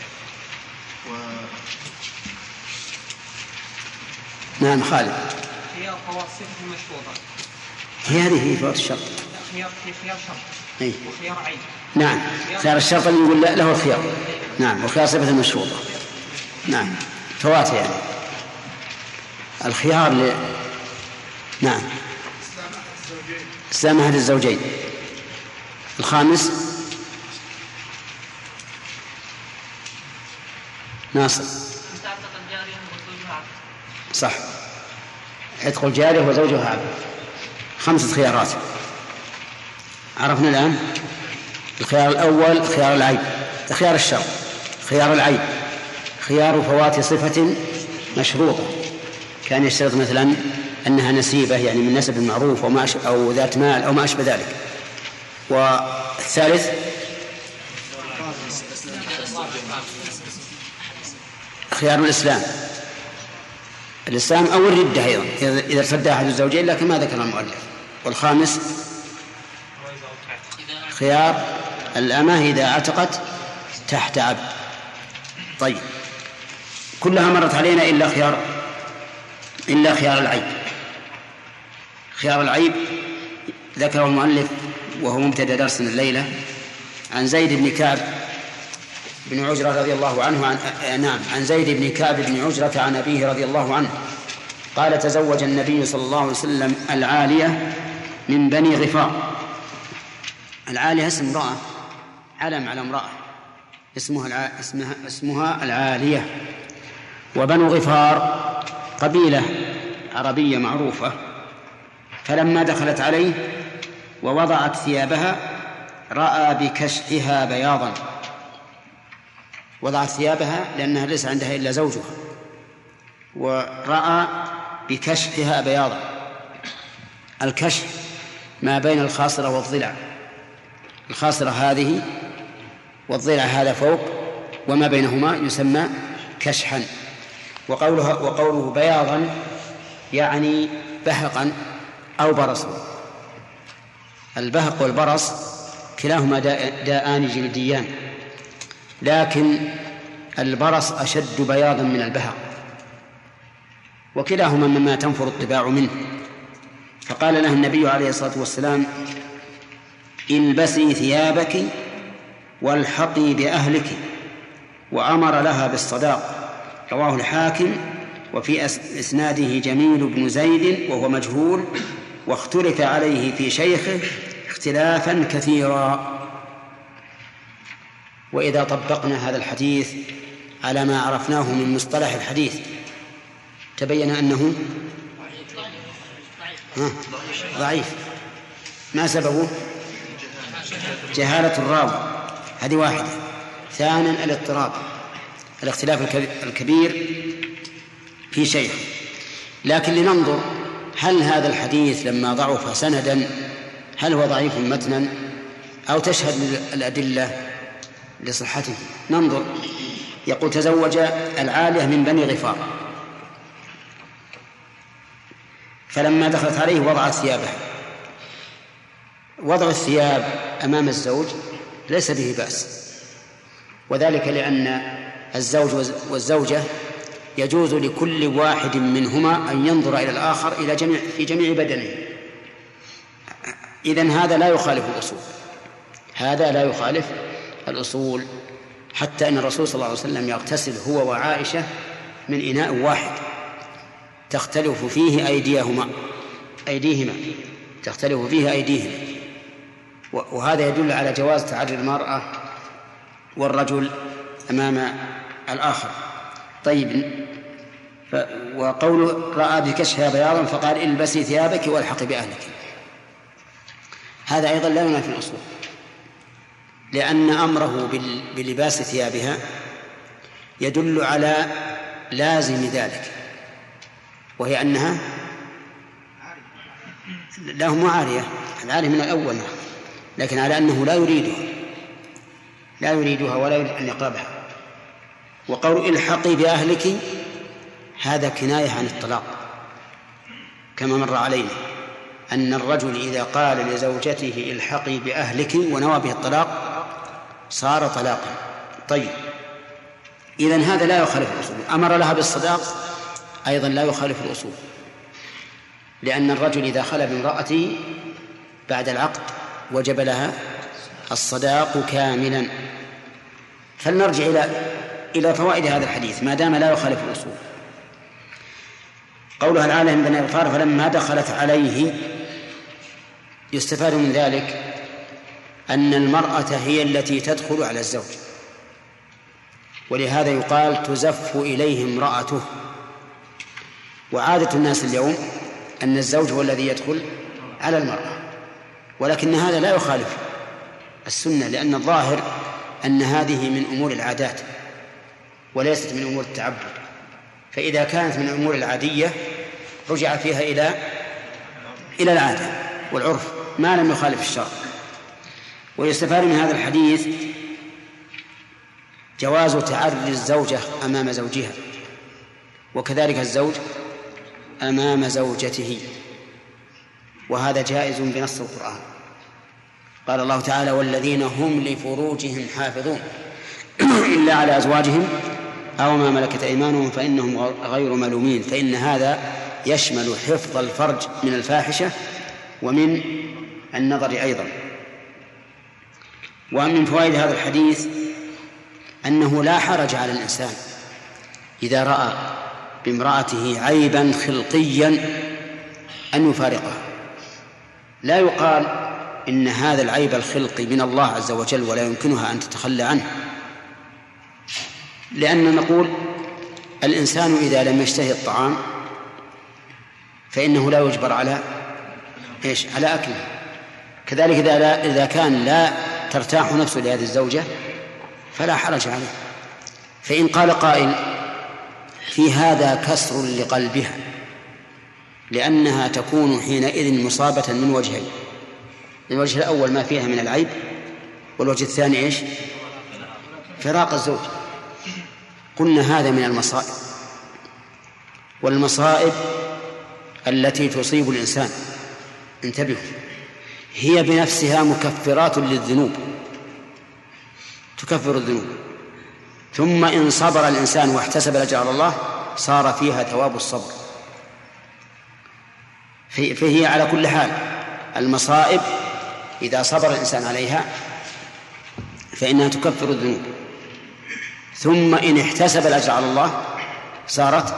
نعم خالد. خيار فوات صفة مشروطة. هذه فوات الشرط. خيار شرط. أي. وخيار عيب. نعم. خيار الشرط اللي نقول له الخيار. نعم. وخيار صفة المشروطة. نعم. فوات يعني. الخيار نعم. إسلام أحد الزوجين. الخامس ناصر. صح. عتق الجارية وزوجها عبد. 5 خيارات عرفنا الآن. الخيار الأول خيار العيب، خيار الشرط. خيار العيب خيار فوات صفة مشروطة، كان يشترط مثلا أنها نسيبة يعني من نسب المعروف أو ذات مال أو ما أشبه ذلك. والثالث خيار الإسلام أو الردة أيضا إذا ارتد أحد الزوجين، لكن ما ذكر المؤلف. والخامس خيار الأمة إذا اعتقت تحت عبد. طيب كلها مرت علينا إلا خيار العيب. خيار العيب ذكره المؤلف وهو مبتدأ درسنا الليلة عن زيد بن كعب بن عجرة رضي الله عنه عن زيد بن كعب بن عجرة عن أبيه رضي الله عنه قال تزوج النبي صلى الله عليه وسلم العالية من بني غفار. العالية اسم امرأة، علم على امرأة اسمها العالية. وبنو غفار قبيلة عربية معروفة. فلما دخلت عليه ووضعت ثيابها رأى بكشحها بياضا. وضعت ثيابها لأنها ليس عندها إلا زوجها، ورأى بكشحها بياضا. الكشح ما بين الخاصرة والضلع، الخاصرة هذه والضلع هذا فوق، وما بينهما يسمى كشحا. وقوله بياضا يعني بهقا أو برصا. البهق والبرص كلاهما داءان جلديان، لكن البرص أشد بياضا من البهق، وكلاهما مما تنفر الطباع منه. فقال لها النبي عليه الصلاة والسلام: البسي ثيابك والحقي بأهلك، وأمر لها بالصداق. رواه الحاكم، وفي إسناده جميل بن زيد وهو مجهول، واختلف عليه في شيخه اختلافا كثيرا. وإذا طبقنا هذا الحديث على ما عرفناه من مصطلح الحديث تبين أنه ضعيف. ما سببه؟ جهالة الراوي، هذه واحدة. ثانيا الاضطراب، الاختلاف الكبير في شيء. لكن لننظر هل هذا الحديث لما ضعف سندا هل هو ضعيف متنا أو تشهد الأدلة لصحته. ننظر. يقول: تزوج العالية من بني غفار، فلما دخلت عليه وضعت ثيابه. وضع الثياب أمام الزوج ليس به بأس، وذلك لأن الزوج والزوجة يجوز لكل واحد منهما أن ينظر إلى الآخر في جميع بدنه. إذن هذا لا يخالف الأصول، هذا لا يخالف الأصول، حتى أن الرسول صلى الله عليه وسلم يغتسل هو وعائشة من إناء واحد تختلف فيه أيديهما تختلف فيه أيديهما. وهذا يدل على جواز تعري المرأة والرجل أمام الآخر. طيب، وقوله: رأى بكشفها بياضا فقال: البسي ثيابك والحقي بأهلك، هذا أيضا لا ينافي الأصول، لأن أمره بلباس ثيابها يدل على لازم ذلك، وهي أنها لهم عارية، العارية من الأول، لكن على أنه لا يريدها ولا يريد أن يقربها. وقول الحقي بأهلك هذا كناية عن الطلاق، كما مر علينا أن الرجل إذا قال لزوجته الحقي بأهلك ونوى به الطلاق صار طلاقا. طيب، إذن هذا لا يخالف الأصول. أمر لها بالصداق أيضا لا يخالف الأصول، لأن الرجل إذا خلى بامرأته بعد العقد وجب لها الصداق كاملا. فلنرجع إلى فوائد هذا الحديث ما دام لا يخالف الأصول. قولها العالية من بني غفار فلما دخلت عليه، يستفاد من ذلك أن المرأة هي التي تدخل على الزوج، ولهذا يقال تزف إليه امرأته. وعادة الناس اليوم أن الزوج هو الذي يدخل على المرأة، ولكن هذا لا يخالف السنة، لأن الظاهر أن هذه من أمور العادات وليست من أمور التعبد. فإذا كانت من الأمور العادية رجع فيها إلى العادة والعرف ما لم يخالف الشرع. ويستفاد من هذا الحديث جواز تعري الزوجة أمام زوجها، وكذلك الزوج أمام زوجته، وهذا جائز بنص القرآن. قال الله تعالى: والذين هم لفروجهم حافظون إلا على أزواجهم أو ما ملكت أيمانهم فإنهم غير ملومين. فإن هذا يشمل حفظ الفرج من الفاحشة ومن النظر أيضا. ومن فوائد هذا الحديث أنه لا حرج على الإنسان إذا رأى بامرأته عيبا خلقيا أن يفارقها. لا يقال إن هذا العيب الخلقي من الله عز وجل ولا يمكنها أن تتخلى عنه، لأن نقول الإنسان إذا لم يشتهي الطعام فإنه لا يجبر على أكله. كذلك إذا كان لا ترتاح نفسه لهذه الزوجة فلا حرج عليه. فإن قال قائل: في هذا كسر لقلبها، لأنها تكون حينئذ مصابة من وجهين: الوجه الأول ما فيها من العيب، والوجه الثاني فراق الزوج. قلنا هذا من المصائب، والمصائب التي تصيب الإنسان، انتبهوا، هي بنفسها مكفرات للذنوب، تكفر الذنوب، ثم إن صبر الإنسان واحتسب الأجر على الله صار فيها ثواب الصبر. فهي على كل حال المصائب إذا صبر الإنسان عليها فإنها تكفر الذنوب، ثم إن احتسب الأجر على الله صارت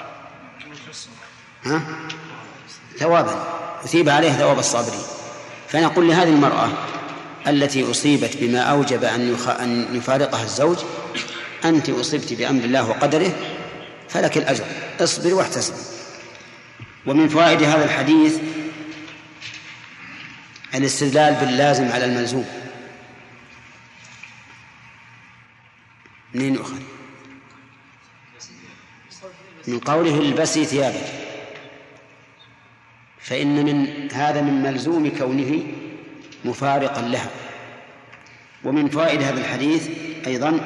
ثوابا، يثيب عليها ثواب الصابرين. فنقول لهذه المرأة التي أصيبت بما أوجب أن يفارقها الزوج: أنت أصبت بأمر الله وقدره فلك الأجر، اصبر واحتسب. ومن فوائد هذا الحديث الاستدلال باللازم على الملزوم. منين يؤخذ؟ من قوله البسي ثيابك، فإن هذا من ملزوم كونه مفارقا لها. ومن فوائد هذا الحديث أيضا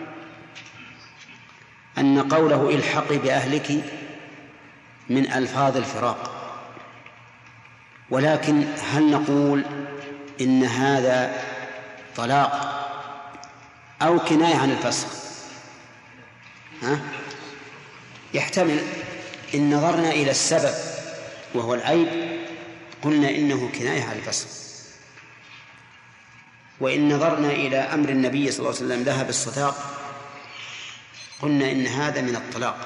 أن قوله الحقي بأهلك من ألفاظ الفراق، ولكن هل نقول إن هذا طلاق أو كناية عن الفسخ؟ يحتمل. إن نظرنا إلى السبب وهو العيب قلنا إنه كناية عن الفسخ، وإن نظرنا إلى أمر النبي صلى الله عليه وسلم لها بالصداق قلنا إن هذا من الطلاق،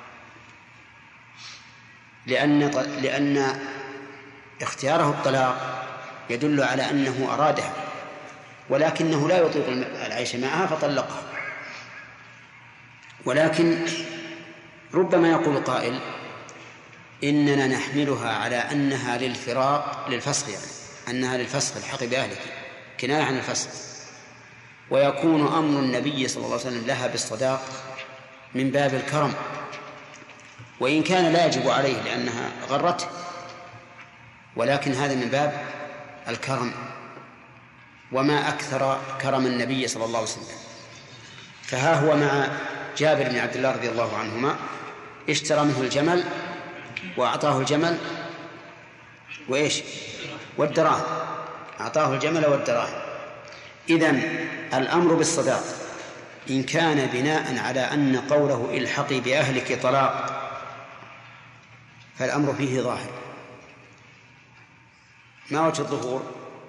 لأن اختياره الطلاق يدل على أنه أرادها ولكنه لا يطيق العيش معها فطلقها. ولكن ربما يقول قائل إننا نحملها على أنها للفراق للفسخ، يعني أنها للفسخ الحق بأهلك كناية عن الفسخ، ويكون أمر النبي صلى الله عليه وسلم لها بالصداق من باب الكرم، وإن كان لا يجب عليه لأنها غرته، ولكن هذا من باب الكرم. وما أكثر كرم النبي صلى الله عليه وسلم. فها هو مع جابر بن عبد الله رضي الله عنهما اشترى منه الجمل وأعطاه الجمل وإيش والدراهم، أعطاه الجمل والدراهم. إذن الأمر بالصداق إن كان بناء على أن قوله الحقي بأهلك طلاق فالأمر فيه ظاهر. ما وجه الظهور؟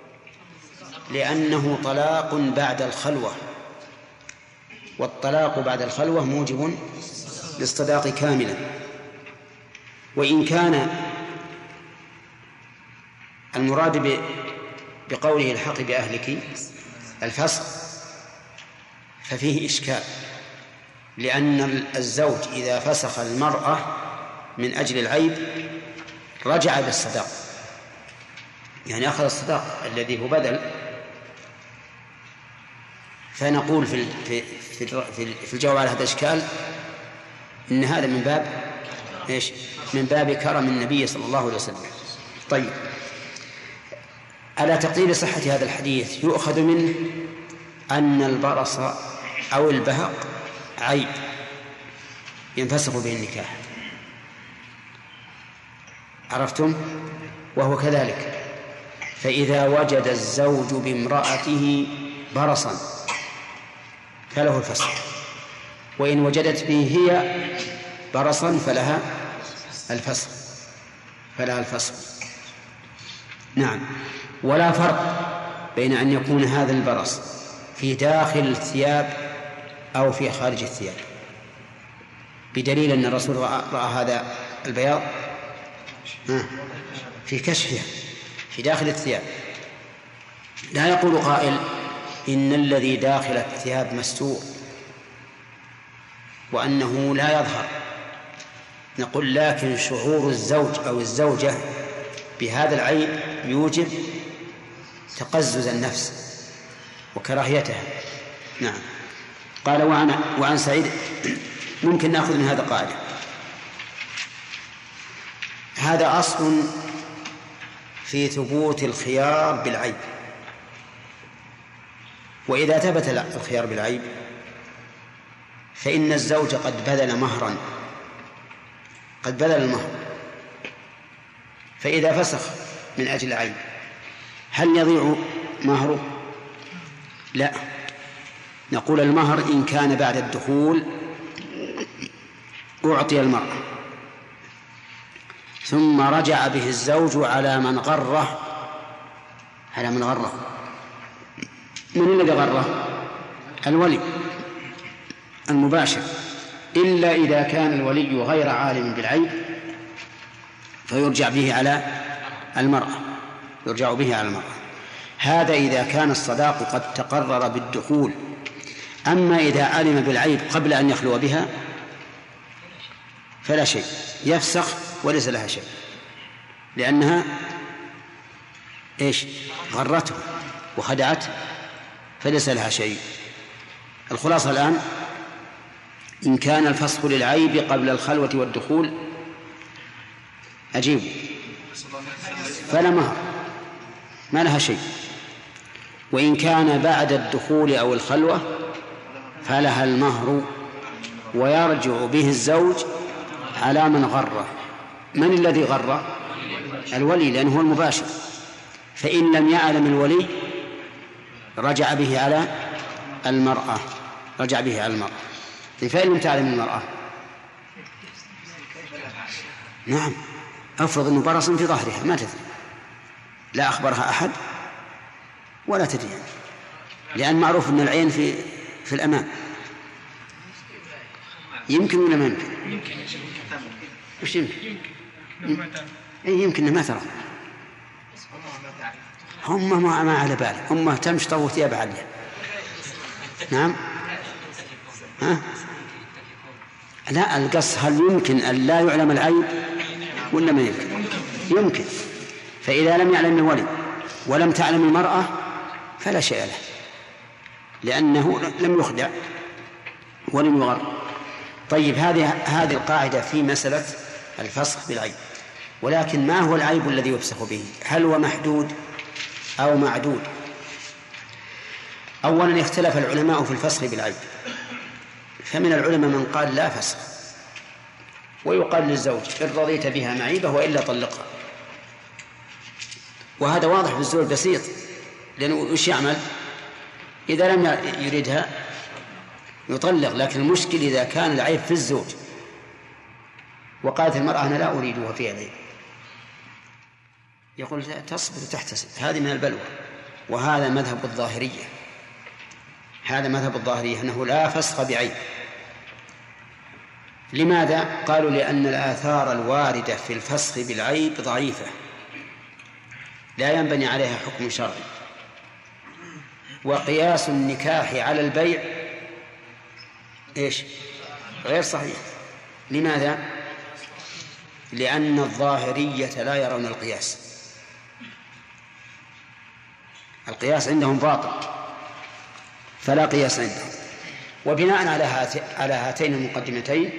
لأنه طلاق بعد الخلوة، والطلاق بعد الخلوة موجب للصداق كاملا. وإن كان المراد بقوله الحق بأهلك الفسخ ففيه إشكال، لأن الزوج إذا فسخ المرأة من أجل العيب رجع بالصداق، يعني أخذ الصداق الذي هو بدل. فنقول في الجواب على هذا الإشكال إن هذا من باب إيش؟ من باب كرم النبي صلى الله عليه وسلم. طيب، على تقدير صحة هذا الحديث يؤخذ منه أن البرص أو البهق عيب ينفسخ به النكاح. عرفتم؟ وهو كذلك، فإذا وجد الزوج بامرأته برصا فله الفسخ، وإن وجدت به هي برصا فلها الفسخ. نعم. ولا فرق بين أن يكون هذا البرص في داخل الثياب أو في خارج الثياب، بدليل أن الرسول رأى هذا البياض في كشفها في داخل الثياب. لا يقول قائل إن الذي داخل الثياب مستور وأنه لا يظهر. نقول لكن شعور الزوج أو الزوجة بهذا العيب يوجب تقزز النفس وكراهيتها. نعم. قال وعن سعيد. ممكن نأخذ من هذا قاعدة، هذا أصل في ثبوت الخيار بالعيب، وإذا ثبت الخيار بالعيب فإن الزوج قد بذل مهرا قد بذل المهر، فإذا فسخ من أجل عيب هل يضيع مهره؟ لا، نقول المهر إن كان بعد الدخول أعطي المرأة ثم رجع به الزوج على من غره، من الذي غره؟ الولي المباشر، إلا إذا كان الولي غير عالم بالعيب فيرجع به على المرأة، هذا إذا كان الصداق قد تقرر بالدخول. أما إذا علم بالعيب قبل أن يخلو بها فلا شيء، يفسخ وليس لها شيء، لأنها غرته وخدعته، فليس لها شيء. الخلاصة الآن إن كان الفسخ للعيب قبل الخلوة والدخول أجيب فلا مهر، ما لها شيء. وإن كان بعد الدخول أو الخلوة فلها المهر، ويرجع به الزوج على من غره. من الذي غره؟ الولي، لأنه هو المباشر. فإن لم يعلم الولي رجع به على المرأة. فإن لم تعلم المرأة، نعم، أفرض أنه برص في ظهرها ما تدري، لا أخبرها أحد ولا تدري، لأن معروف أن العين في الأمام. يمكن ولا ما يمكن؟ وش يمكن؟ يمكن أنها ما ترى، هم ما على باله، هم تمش طوت ثياب عليها. نعم. لا، القص هل يمكن أن لا يعلم العيب ولا ما يمكن؟ فإذا لم يعلم الولي ولم تعلم المرأة فلا شيء له، لأنه لم يخدع ولم يغر. طيب، هذه القاعدة في مسألة الفسخ بالعيب. ولكن ما هو العيب الذي يفسخ به؟ هل هو محدود أو معدود؟ أولا اختلف العلماء في الفسخ بالعيب، فمن العلماء من قال لا فسخ، ويقال للزوج إن رضيت بها معيبة وإلا طلقها. وهذا واضح بالزوج بسيط، لأنه وش يعمل؟ إذا لم يريدها يطلق. لكن المشكل إذا كان العيب في الزوج وقالت المرأة أنا لا أريدها فيها العيب، يقول تصبر وتحتسب، هذه من البلوى. وهذا مذهب الظاهرية، أنه لا فسخ بعيب. لماذا؟ قالوا لأن الآثار الواردة في الفسخ بالعيب ضعيفة، لا ينبني عليها حكم شرعي. وقياس النكاح على البيع غير صحيح. لماذا؟ لأن الظاهرية لا يرون القياس عندهم باطل، فلا قياس عندهم. وبناء على هاتين المقدمتين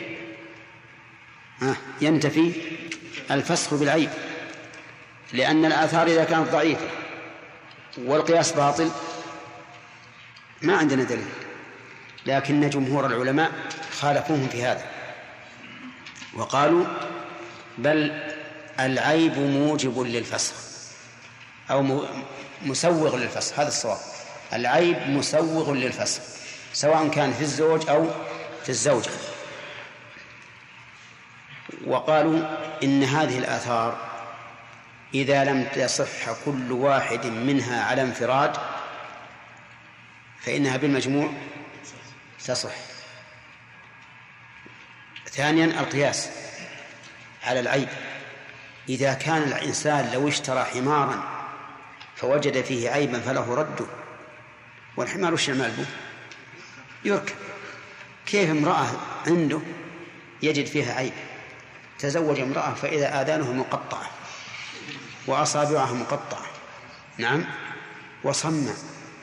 ينتفي الفسخ بالعيب، لأن الآثار إذا كانت ضعيفة والقياس باطل ما عندنا دليل. لكن جمهور العلماء خالفوهم في هذا وقالوا بل العيب موجب للفسخ أو مسوغ للفسخ. هذا الصواب، العيب مسوغ للفسخ سواء كان في الزوج أو في الزوجة. وقالوا إن هذه الآثار إذا لم تصح كل واحد منها على انفراد فإنها بالمجموع تصح. ثانيا القياس على العيب. إذا كان الإنسان لو اشترى حمارا فوجد فيه عيبا فله رده، والحمار وش يعمل به؟ يركب. كيف امرأة عنده يجد فيها عيب، تزوج امرأة فإذا آذانه مقطعة وأصابعها مقطعة، نعم، وصمة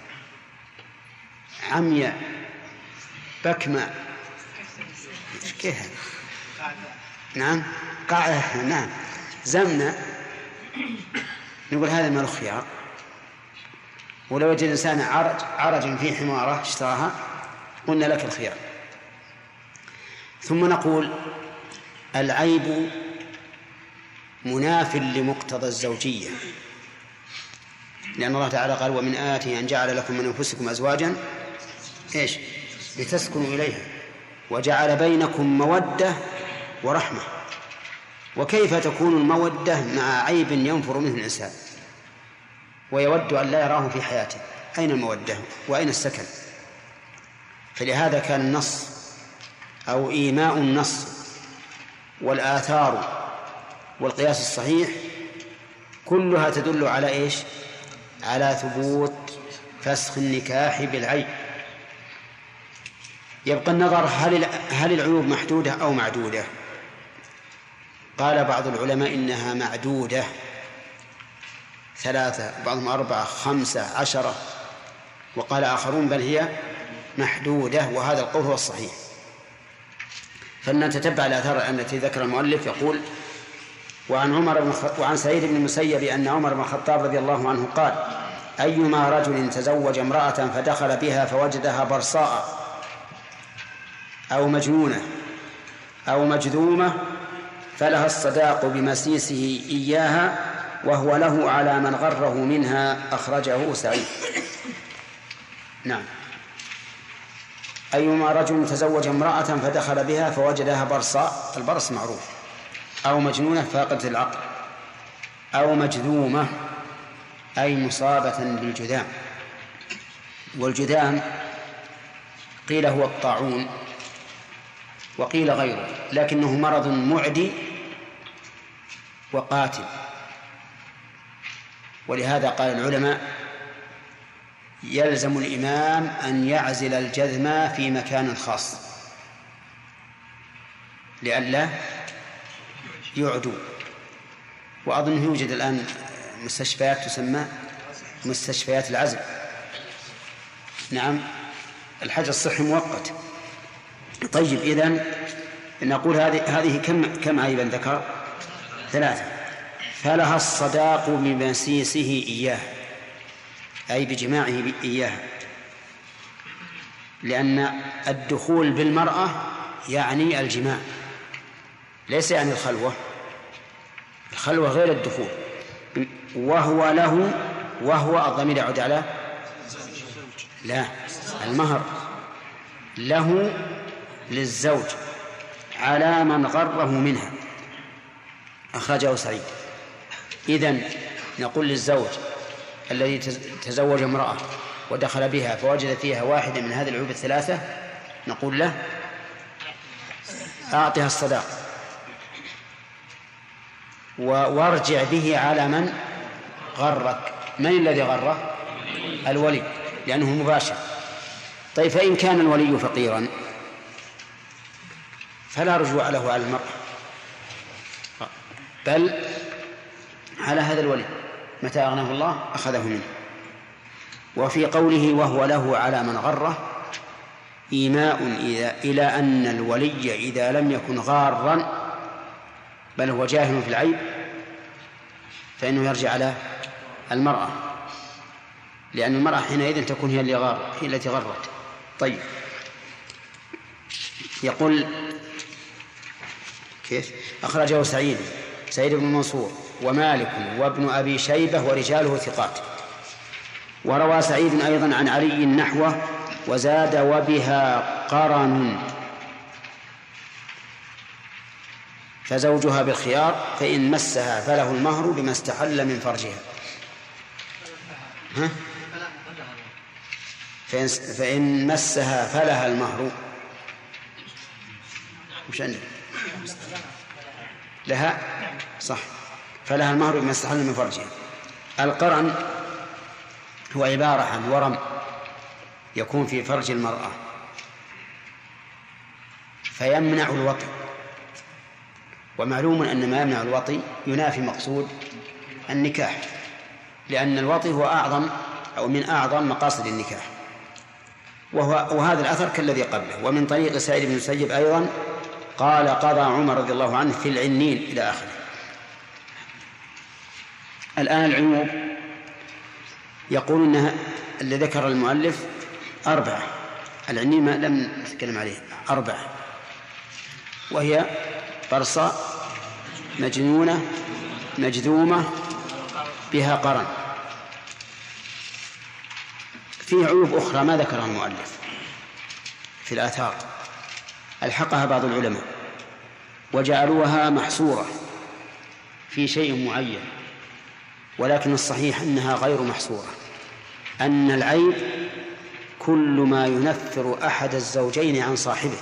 عمياء بكمة، كيف؟ نعم، قاعدة، نعم، زمنة، نقول هذا ماله خيار. ولو وجد الإنسان عرج في حمارة اشتراها قلنا لك الخيار. ثم نقول العيب مناف لمقتضى الزوجية، لأن الله تعالى قال ومن آياته أن جعل لكم من أنفسكم أزواجا إيش لتسكنوا إليها وجعل بينكم مودة ورحمة. وكيف تكون المودة مع عيب ينفر منه الإنسان ويود أن لا يراه في حياته؟ أين المودة وأين السكن؟ فلهذا كان النص أو إيماء النص والآثار والقياس الصحيح كلها تدل على إيش؟ على ثبوت فسخ النكاح بالعيب. يبقى النظر هل العيوب محدودة أو معدودة؟ قال بعض العلماء إنها معدودة 3 بعضهم 4 5 10، وقال آخرون بل هي محدودة، وهذا القول هو الصحيح. فلنتتبع الآثار التي ذكر المؤلف. يقول وعن سعيد بن المسيب أن عمر بن الخطاب رضي الله عنه قال أيما رجل تزوج امرأة فدخل بها فوجدها برصاء أو مجنونة أو مجذومة فلها الصداق بمسيسه إياها وهو له على من غره منها. أخرجه سعيد. نعم. أيما رجل تزوج امرأة فدخل بها فوجدها برصاء، البرص معروف، أو مجنونة فاقدة العقل، أو مجذومة أي مصابة بالجذام. والجذام قيل هو الطاعون وقيل غيره، لكنه مرض معدي وقاتل. ولهذا قال العلماء يلزم الإمام أن يعزل الجذم في مكان خاص لئلا يعدو. وأظن يوجد الآن مستشفيات تسمى مستشفيات العزل. نعم، الحجر الصحي مؤقت. طيب، إذن نقول هذه كم عيبا ذكر؟ 3. فلها الصداق بمسيسه إياه أي بجماعه إياها، لأن الدخول بالمرأة يعني الجماع ليس يعني الخلوة غير الدخول. وهو له، وهو الضمير يعود على لا المهر، له للزوج على من غره منها. أخرجه سعيد. إذن نقول للزوج الذي تزوج امرأة ودخل بها فوجد فيها واحدة من هذه العيوب 3، نقول له أعطها الصداق وارجع به على من غرك. من الذي غره؟ الولي، لأنه مباشر. طيب، فإن كان الولي فقيرا فلا رجوع له على المرأة، بل على هذا الولي متى أغناه الله أخذه منه. وفي قوله وهو له على من غره إيماء إلى أن الولي إذا لم يكن غارا بل هو جاهل في العيب فإنه يرجع على المرأة، لأن المرأة حينئذ تكون هي التي غرت. طيب، يقول كيف؟ أخرجه سعيد بن منصور ومالك وابن أبي شيبة ورجاله ثقات. وروى سعيد أيضا عن علي نحوه وزاد وبها قرن فزوجها بالخيار فإن مسها فله المهر بما استحل من فرجها. فإن مسها فلها المهر. مش عندك لها؟ صح، فلها المهر بما استحل من فرجها. القرن هو عبارة عن ورم يكون في فرج المرأة فيمنع الوطي، ومعلوم أن ما يمنع الوطي ينافي مقصود النكاح، لأن الوطي هو أعظم أو من أعظم مقاصد النكاح. وهذا الأثر كالذي قبله. ومن طريق سعيد بن المسيب أيضا قال قضى عمر رضي الله عنه في العنين إلى آخره. الآن العيوب يقول إنها اللي ذكر المؤلف 4، العنين ما لم نتكلم عليه 4، وهي برصة مجنونة مجذومة بها قرن. فيه عيوب أخرى ما ذكرها المؤلف في الآثار، ألحقها بعض العلماء وجعلوها محصورة في شيء معين، ولكن الصحيح أنها غير محصورة، أن العيب كل ما ينفر أحد الزوجين عن صاحبه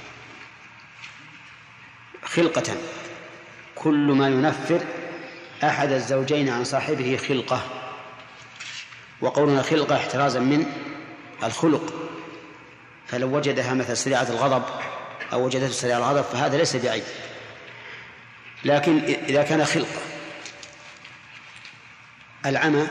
خلقة، كل ما ينفر أحد الزوجين عن صاحبه خلقة، وقولنا خلقة احترازا من الخلق، فلو وجدها مثل سريعة الغضب أو وجدته سريعة الغضب فهذا ليس بعيب. لكن إذا كان خلقة، العمى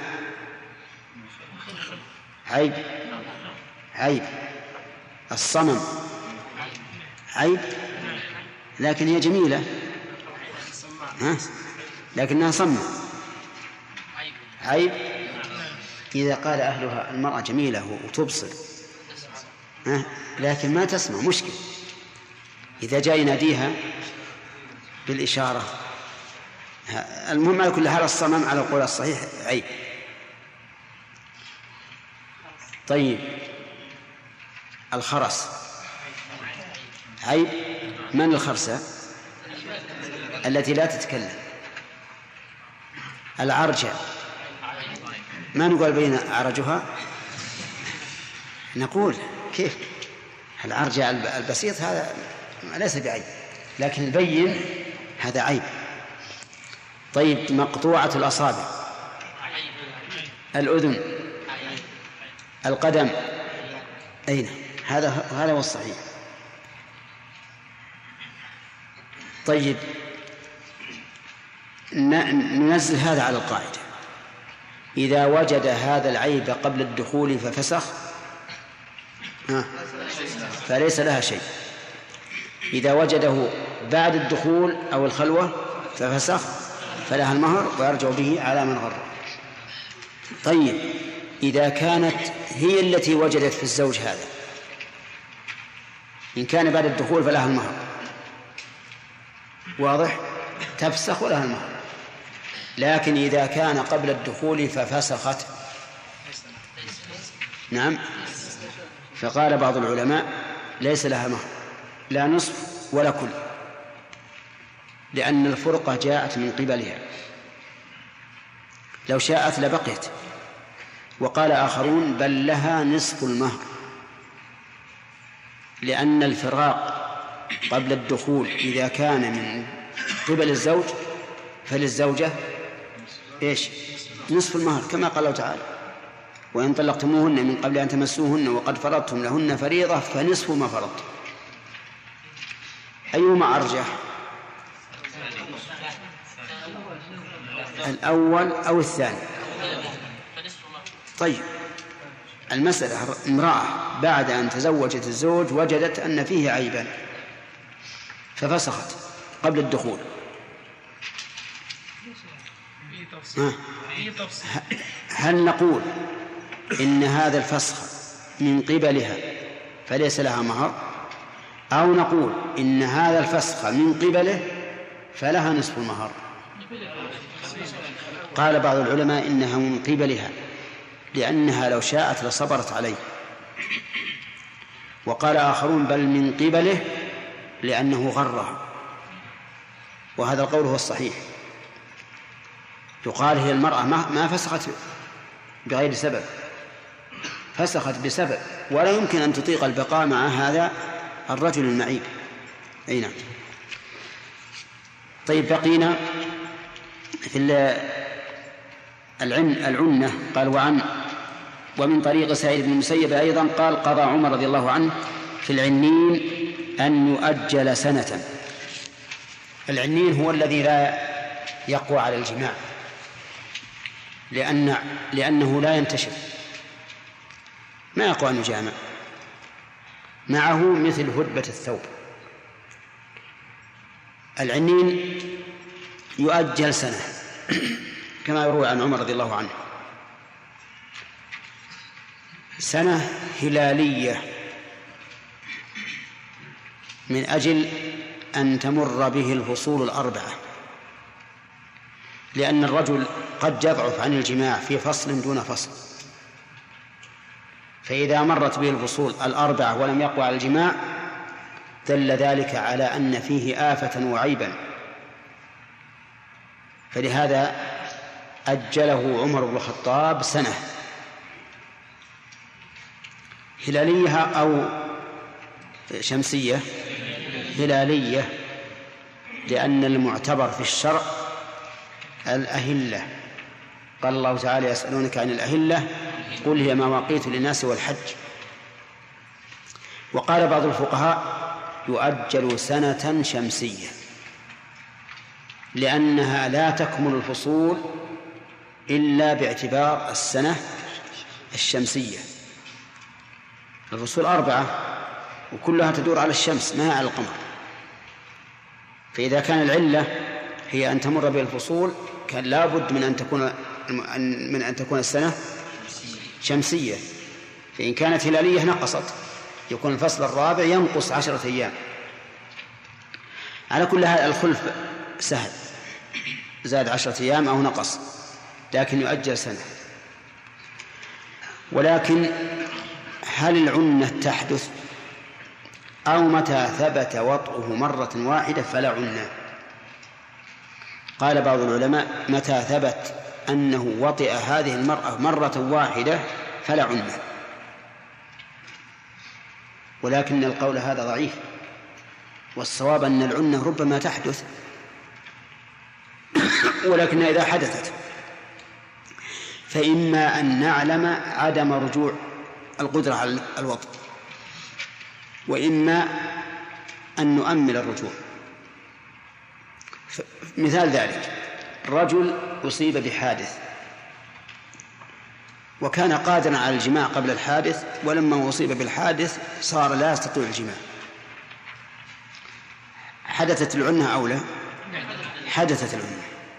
عيب، عيب، الصمم عيب، لكن هي جميلة لكنها صمة عيب. إذا قال أهلها المرأة جميلة وتبصر لكن ما تسمع مشكل، إذا جاء يناديها بالإشارة. المهم على كل حال الصمم على القول الصحيح عيب. طيب الخرس عيب. من الخرسة؟ التي لا تتكلم. العرجة ما نقول بين عرجها، نقول كيف العرجة البسيط هذا ليس بعيب، لكن البين هذا عيب. طيب مقطوعة الأصابع، الأذن، القدم، أين هذا هو الصحيح. طيب ننزل هذا على القاعدة: إذا وجد هذا العيب قبل الدخول ففسخ فليس لها شيء، إذا وجده بعد الدخول أو الخلوة ففسخ فلها المهر ويرجع به على من غره. طيب إذا كانت هي التي وجدت في الزوج هذا، إن كان بعد الدخول فلها المهر، واضح، تفسخ ولها المهر. لكن إذا كان قبل الدخول ففسخت، نعم، فقال بعض العلماء ليس لها مهر، لا نصف ولا كل، لأن الفرقة جاءت من قبلها، لو شاءت لبقيت. وقال آخرون بل لها نصف المهر، لأن الفراق قبل الدخول إذا كان من قبل الزوج فللزوجة إيش؟ نصف المهر، كما قال الله تعالى: وإن طلقتموهن من قبل أن تمسوهن وقد فرضتم لهن فريضة فنصف ما فرضتم. أيهما أرجح؟ الأول أو الثاني؟ طيب المسألة امرأة بعد أن تزوجت الزوج وجدت أن فيه عيبا ففسخت قبل الدخول، هل نقول إن هذا الفسخ من قبلها فليس لها مهر، أو نقول إن هذا الفسخ من قبله فلها نصف المهر؟ قال بعض العلماء إنها من قبلها، لأنها لو شاءت لصبرت عليه. وقال آخرون بل من قبله لأنه غرها، وهذا القول هو الصحيح. يقال هي المرأة ما فسخت بغير سبب، فسخت بسبب، ولا يمكن أن تطيق البقاء مع هذا الرجل المعيب. أي نعم. طيب بقينا في العنة. قال ومن طريق سعيد بن المسيب أيضا قال قضى عمر رضي الله عنه في العنين أن يؤجل سنة. العنين هو الذي لا يقوى على الجماع، لأنه لا ينتشر، ما يقوى أن يجامع معه مثل هدبة الثوب. العنين يؤجل سنة كما يروى عن عمر رضي الله عنه، سنة هلالية من أجل أن تمر به الفصول الأربعة، لأن الرجل قد يضعف عن الجماع في فصل دون فصل، فإذا مرت به الفصول الأربعة ولم يقوى على الجماع دل ذلك على أن فيه آفة وعيبا، فلهذا أجله عمر بن الخطاب سنة هلالية أو شمسية، هلالية، لأن المعتبر في الشرع الأهلة. قال الله تعالى: يسألونك عن الأهلة قل هي مواقيت للناس والحج. وقال بعض الفقهاء: يؤجل سنة شمسية، لأنها لا تكمل الفصول إلا باعتبار السنة الشمسية. الفصول 4 وكلها تدور على الشمس ما على القمر، فإذا كان العلة هي أن تمر به الفصول كان لابد من أن تكون السنة شمسية، فإن كانت هلالية نقصت، يكون الفصل الرابع ينقص 10 أيام. على كل هذا الخلف سهل، زاد 10 أيام أو نقص، لكن يؤجل سنة. ولكن هل العنة تحدث أو متى ثبت وطئه مرة واحدة فلا عنة؟ قال بعض العلماء: متى ثبت أنه وطئ هذه المرأة مرة واحدة فلا عنة، ولكن القول هذا ضعيف، والصواب أن العنة ربما تحدث، ولكن إذا حدثت فإما أن نعلم عدم رجوع القدرة على الوطء، وإما أن نؤمل الرجوع. مثال ذلك: رجل أصيب بحادث وكان قادرا على الجماع قبل الحادث، ولما أصيب بالحادث صار لا يستطيع الجماع، حدثت العنة أو لا؟ حدثت العنة،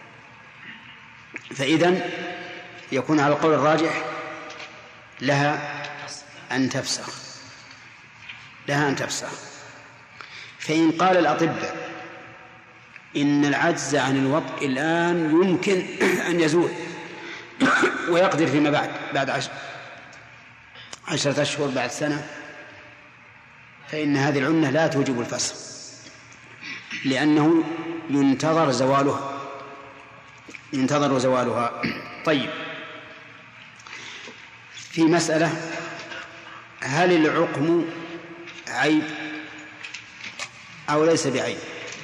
فإذن يكون على القول الراجح لها أن تفسخ. فإن قال الأطباء إن العجز عن الوطء الآن يمكن أن يزول ويقدر فيما بعد 10 أشهر، بعد سنة، فإن هذه العنة لا توجب الفسخ، لأنه ينتظر زوالها. طيب، في مسألة: هل العقم عيب أو ليس بعيب؟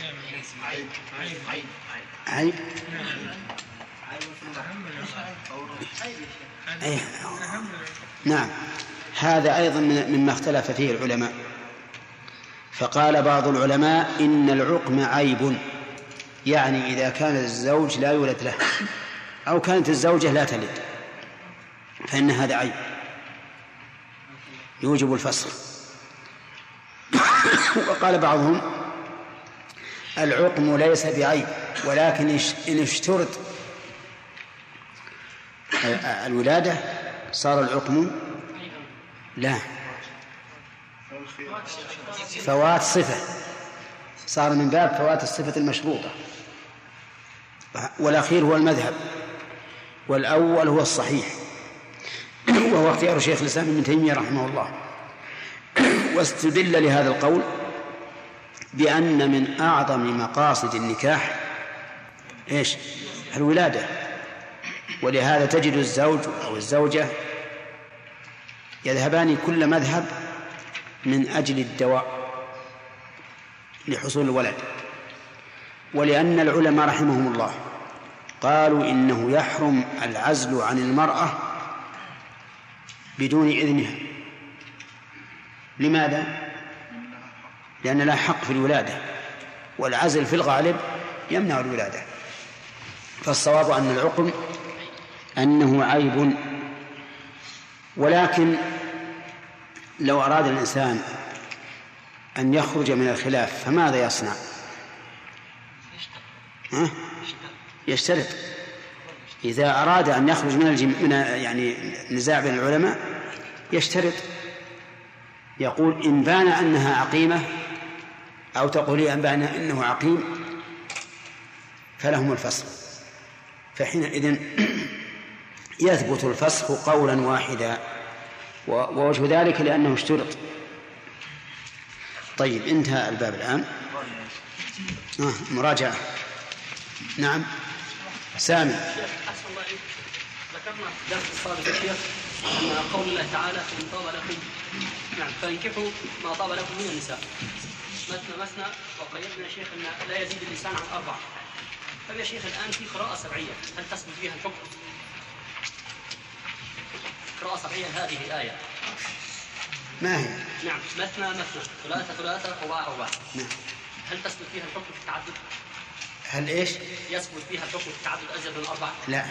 عيب. نعم، هذا أيضا مما اختلف فيه العلماء. فقال بعض العلماء إن العقم عيب، يعني إذا كان الزوج لا يولد له أو كانت الزوجة لا تلد فإن هذا عيب يوجب الفسخ. وقال بعضهم العقم ليس بعيب، ولكن إن اشترط الولادة صار العقم لا فوات صفة، صار من باب فوات الصفة المشروطة. والأخير هو المذهب، والأول هو الصحيح، وهو اختيار شيخ الإسلام ابن تيمية رحمه الله. واستدل لهذا القول بأن من أعظم مقاصد النكاح الولادة، ولهذا تجد الزوج أو الزوجة يذهبان كل مذهب من أجل الدواء لحصول الولد. ولأن العلماء رحمهم الله قالوا إنه يحرم العزل عن المرأة بدون إذنها. لماذا؟ لأن لا حق في الولادة، والعزل في الغالب يمنع الولادة. فالصواب أن العقم أنه عيب. ولكن لو أراد الإنسان أن يخرج من الخلاف فماذا يصنع؟ يشترط. إذا أراد أن يخرج من يعني نزاع بين العلماء يشترط، يقول إن بان أنها عقيمة أو تقولي أنبأنا إنه عقيم فلهم الفسخ، فحينئذ يثبت الفسخ قولا واحدا، ووجه ذلك لأنه اشترط. طيب انتهى الباب الآن. مراجعة. نعم سامي. ذكرنا في الدرس السابق يا شيخ أن قول الله تعالى إن طاب لكم نعم فانكحوا ما طاب لكم من النساء مثنى وقيدنا يا شيخ أن لا يزيد الإنسان عن 4. طيب يا شيخ الآن في قراءة سبعية، هل تثبت فيها الحكم؟ قراءة سبعية هذه الآية ما هي؟ نعم مثنى ثلاثة رباع. نعم. هل تثبت فيها الحكم في التعدد؟ هل إيش؟ يثبت فيها الحكم في التعدد أزيد من 4؟ لا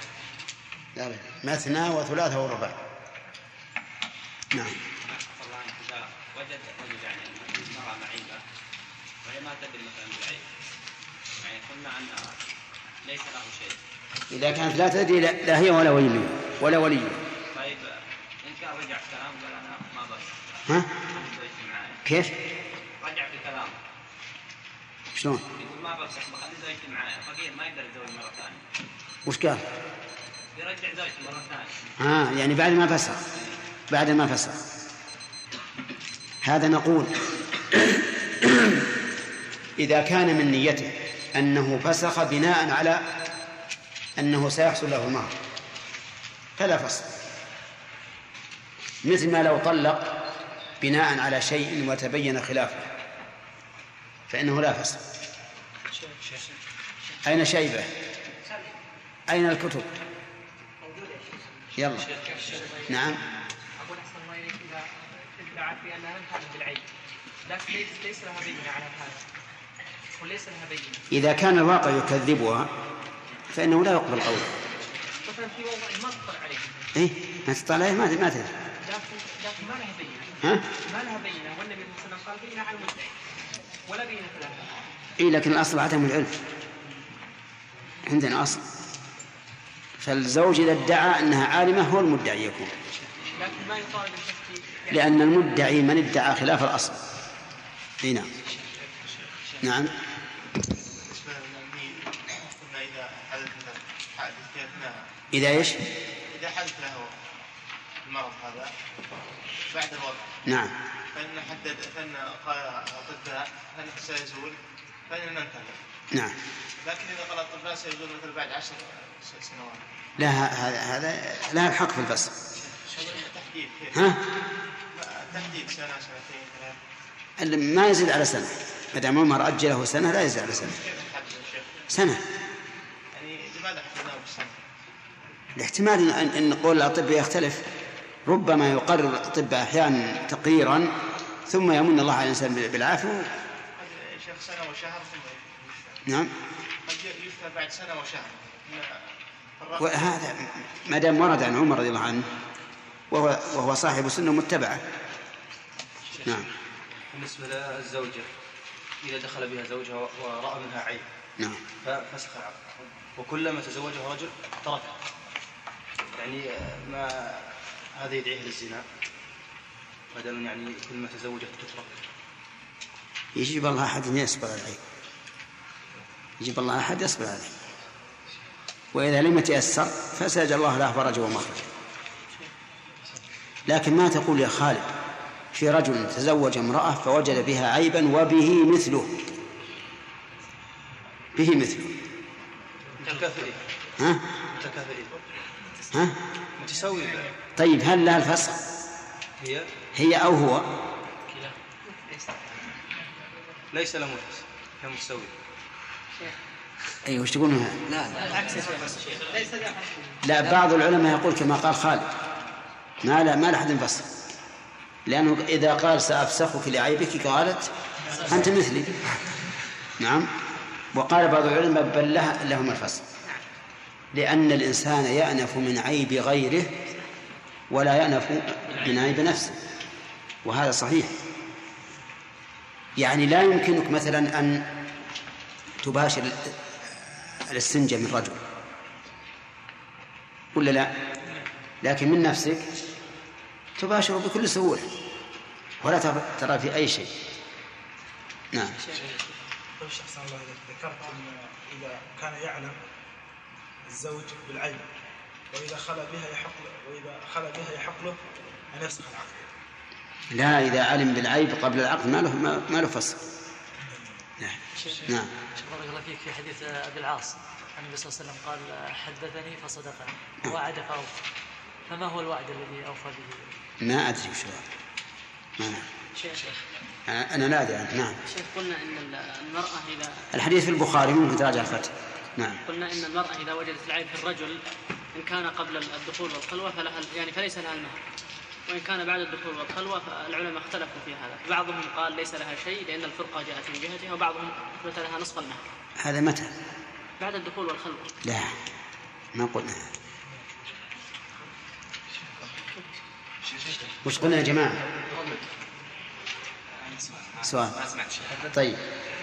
مثنى وثلاثة ورباع. نعم. إذا وجد رجل يعني مرأة معيبة وهي ما تدري مثلا بالعيب، يعني قلنا أن ليس له شيء. إذا كانت لا تدري لا هي ولا ولي. طيب إن كان رجع في كلام قال أنا ما بس. ها؟ كيف؟ رجع في كلامه. شلون؟ يقول ما بس بخلي زوجتي معايا، فقير ما يقدر يتزوج مرة ثانية. وش قال؟ يرجع زوجته مرة ثانية. يعني بعد ما فسخ. هذا نقول إذا كان من نيته أنه فسخ بناء على أنه سيحصل له المهر فلا فسخ، مثل ما لو طلق بناء على شيء وتبين خلافه فإنه لا فسخ. أين شيبة؟ أين الكتب؟ يلا. نعم. أقول أحسن الله إليك إذا ادعت بأنها لم تعلم بالعيب لكن ليس لها بينة على هذا وليس لها بينة. إذا كان الواقع يكذبها فإنه لا يقبل قوله. مثلا في وضع ما تطلع عليه. إيه ما تطلع عليه ما تدري. لكن ما لها بينة. ها؟ ما لها بينة والنبي صلى الله عليه وسلم قال بينة على المدعي ولا بينة لها. إيه لكن الأصل عدم العلم عندنا أصل، فالزوج إذا ادعى أنها عالمة هو المدعي يكون، لكن ما يطالب بالتفكير لأن المدعي من ادعى خلاف الأصل. هنا. نعم. إذا إيش؟ إذا حدث له المرض هذا بعد الوضع. نعم. فإن قال الأطباء أنه سيزول فإن ننتهي. نعم. لكن إذا قال الأطباء سيزول مثل بعد 10 سنوات. لا هذا لا الحق في الفصل. تحديد. ها؟ تحديد سنة سنتين 3. ما يزيد على سنة، ما دام عمر أجله سنة لا يزيد على سنة. سنة. يعني لماذا حددناه بالسنة؟ الاحتمال أن نقول الأطباء يختلف، ربما يقرر الأطباء أحيانا تقريرا ثم يمن الله على الإنسان بالعافية. شيخ سنة وشهر ثم نعم. قد يفتى بعد سنة وشهر. وهذا ما دام ورد عن عمر رضي الله عنه وهو صاحب سنة متبعة. نعم. بالنسبة للزوجة إذا دخل بها زوجها ورأى منها عيب نعم ففسخ العقد، وكلما تزوجها رجل تركها، يعني ما هذا يدعيه للزنا ما دام يعني كلما تزوجت تترك. يجيب الله أحد يصبر عليه، يجيب الله أحد يصبر عليه، وإذا لم يتيسر فسيجعل الله له فرجا ومخرجا. لكن ما تقول يا خالد في رجل تزوج امرأة فوجد بها عيبا وبه مثله، به مثله متكافئين. ها؟ متكافئين. ها؟ متساوي. طيب هل لها الفسخ؟ هي أو هو؟ ليس له مفسخ هي متساوي. أي وش تقولون؟ ليس لا بعض العلماء يقول كما قال خالد ما لحد فسخ، لأنه إذا قال سأفسخك لعيبك قالت أنت مثلي. نعم. وقال بعض العلماء بل لهم الفسخ، لأن الإنسان يأنف من عيب غيره ولا يأنف من عيب نفسه، وهذا صحيح. يعني لا يمكنك مثلا أن تباشر الاستنجاء من رجل ولا لا، لكن من نفسك تباشر بكل سهولة ولا ترى في أي شيء. نعم. طيب شخص الله ذكرت أن إذا كان يعلم الزوج بالعيب وإذا خلى بها يحق له أن يفسخ العقد. لا، إذا علم بالعيب قبل العقد ما له فسخ. نعم. بارك الله فيك. في حديث أبي العاص النبي صلى الله عليه وسلم قال حدثني فصدقني ووعد فأوفى، فما هو الوعد الذي أوفى به؟ ما أدري وش هو. ما نعم. أنا لا أدري. نعم. شيخ قلنا إن المرأة إذا الحديث في البخاري ممكن تراجع الفتح. نعم. قلنا إن المرأة إذا وجدت العيب في الرجل إن كان قبل الدخول والخلوة فليس لها المهر، وإن كان بعد الدخول والخلوة فالعلماء اختلفوا في هذا. بعضهم قال ليس لها شيء لأن الفرقة جاءت من جهتها، وبعضهم أثبت لها نصف المهر. هذا متى؟ بعد الدخول والخلوة. لا، ما قلنا. وش قلنا يا جماعة؟ سؤال. طيب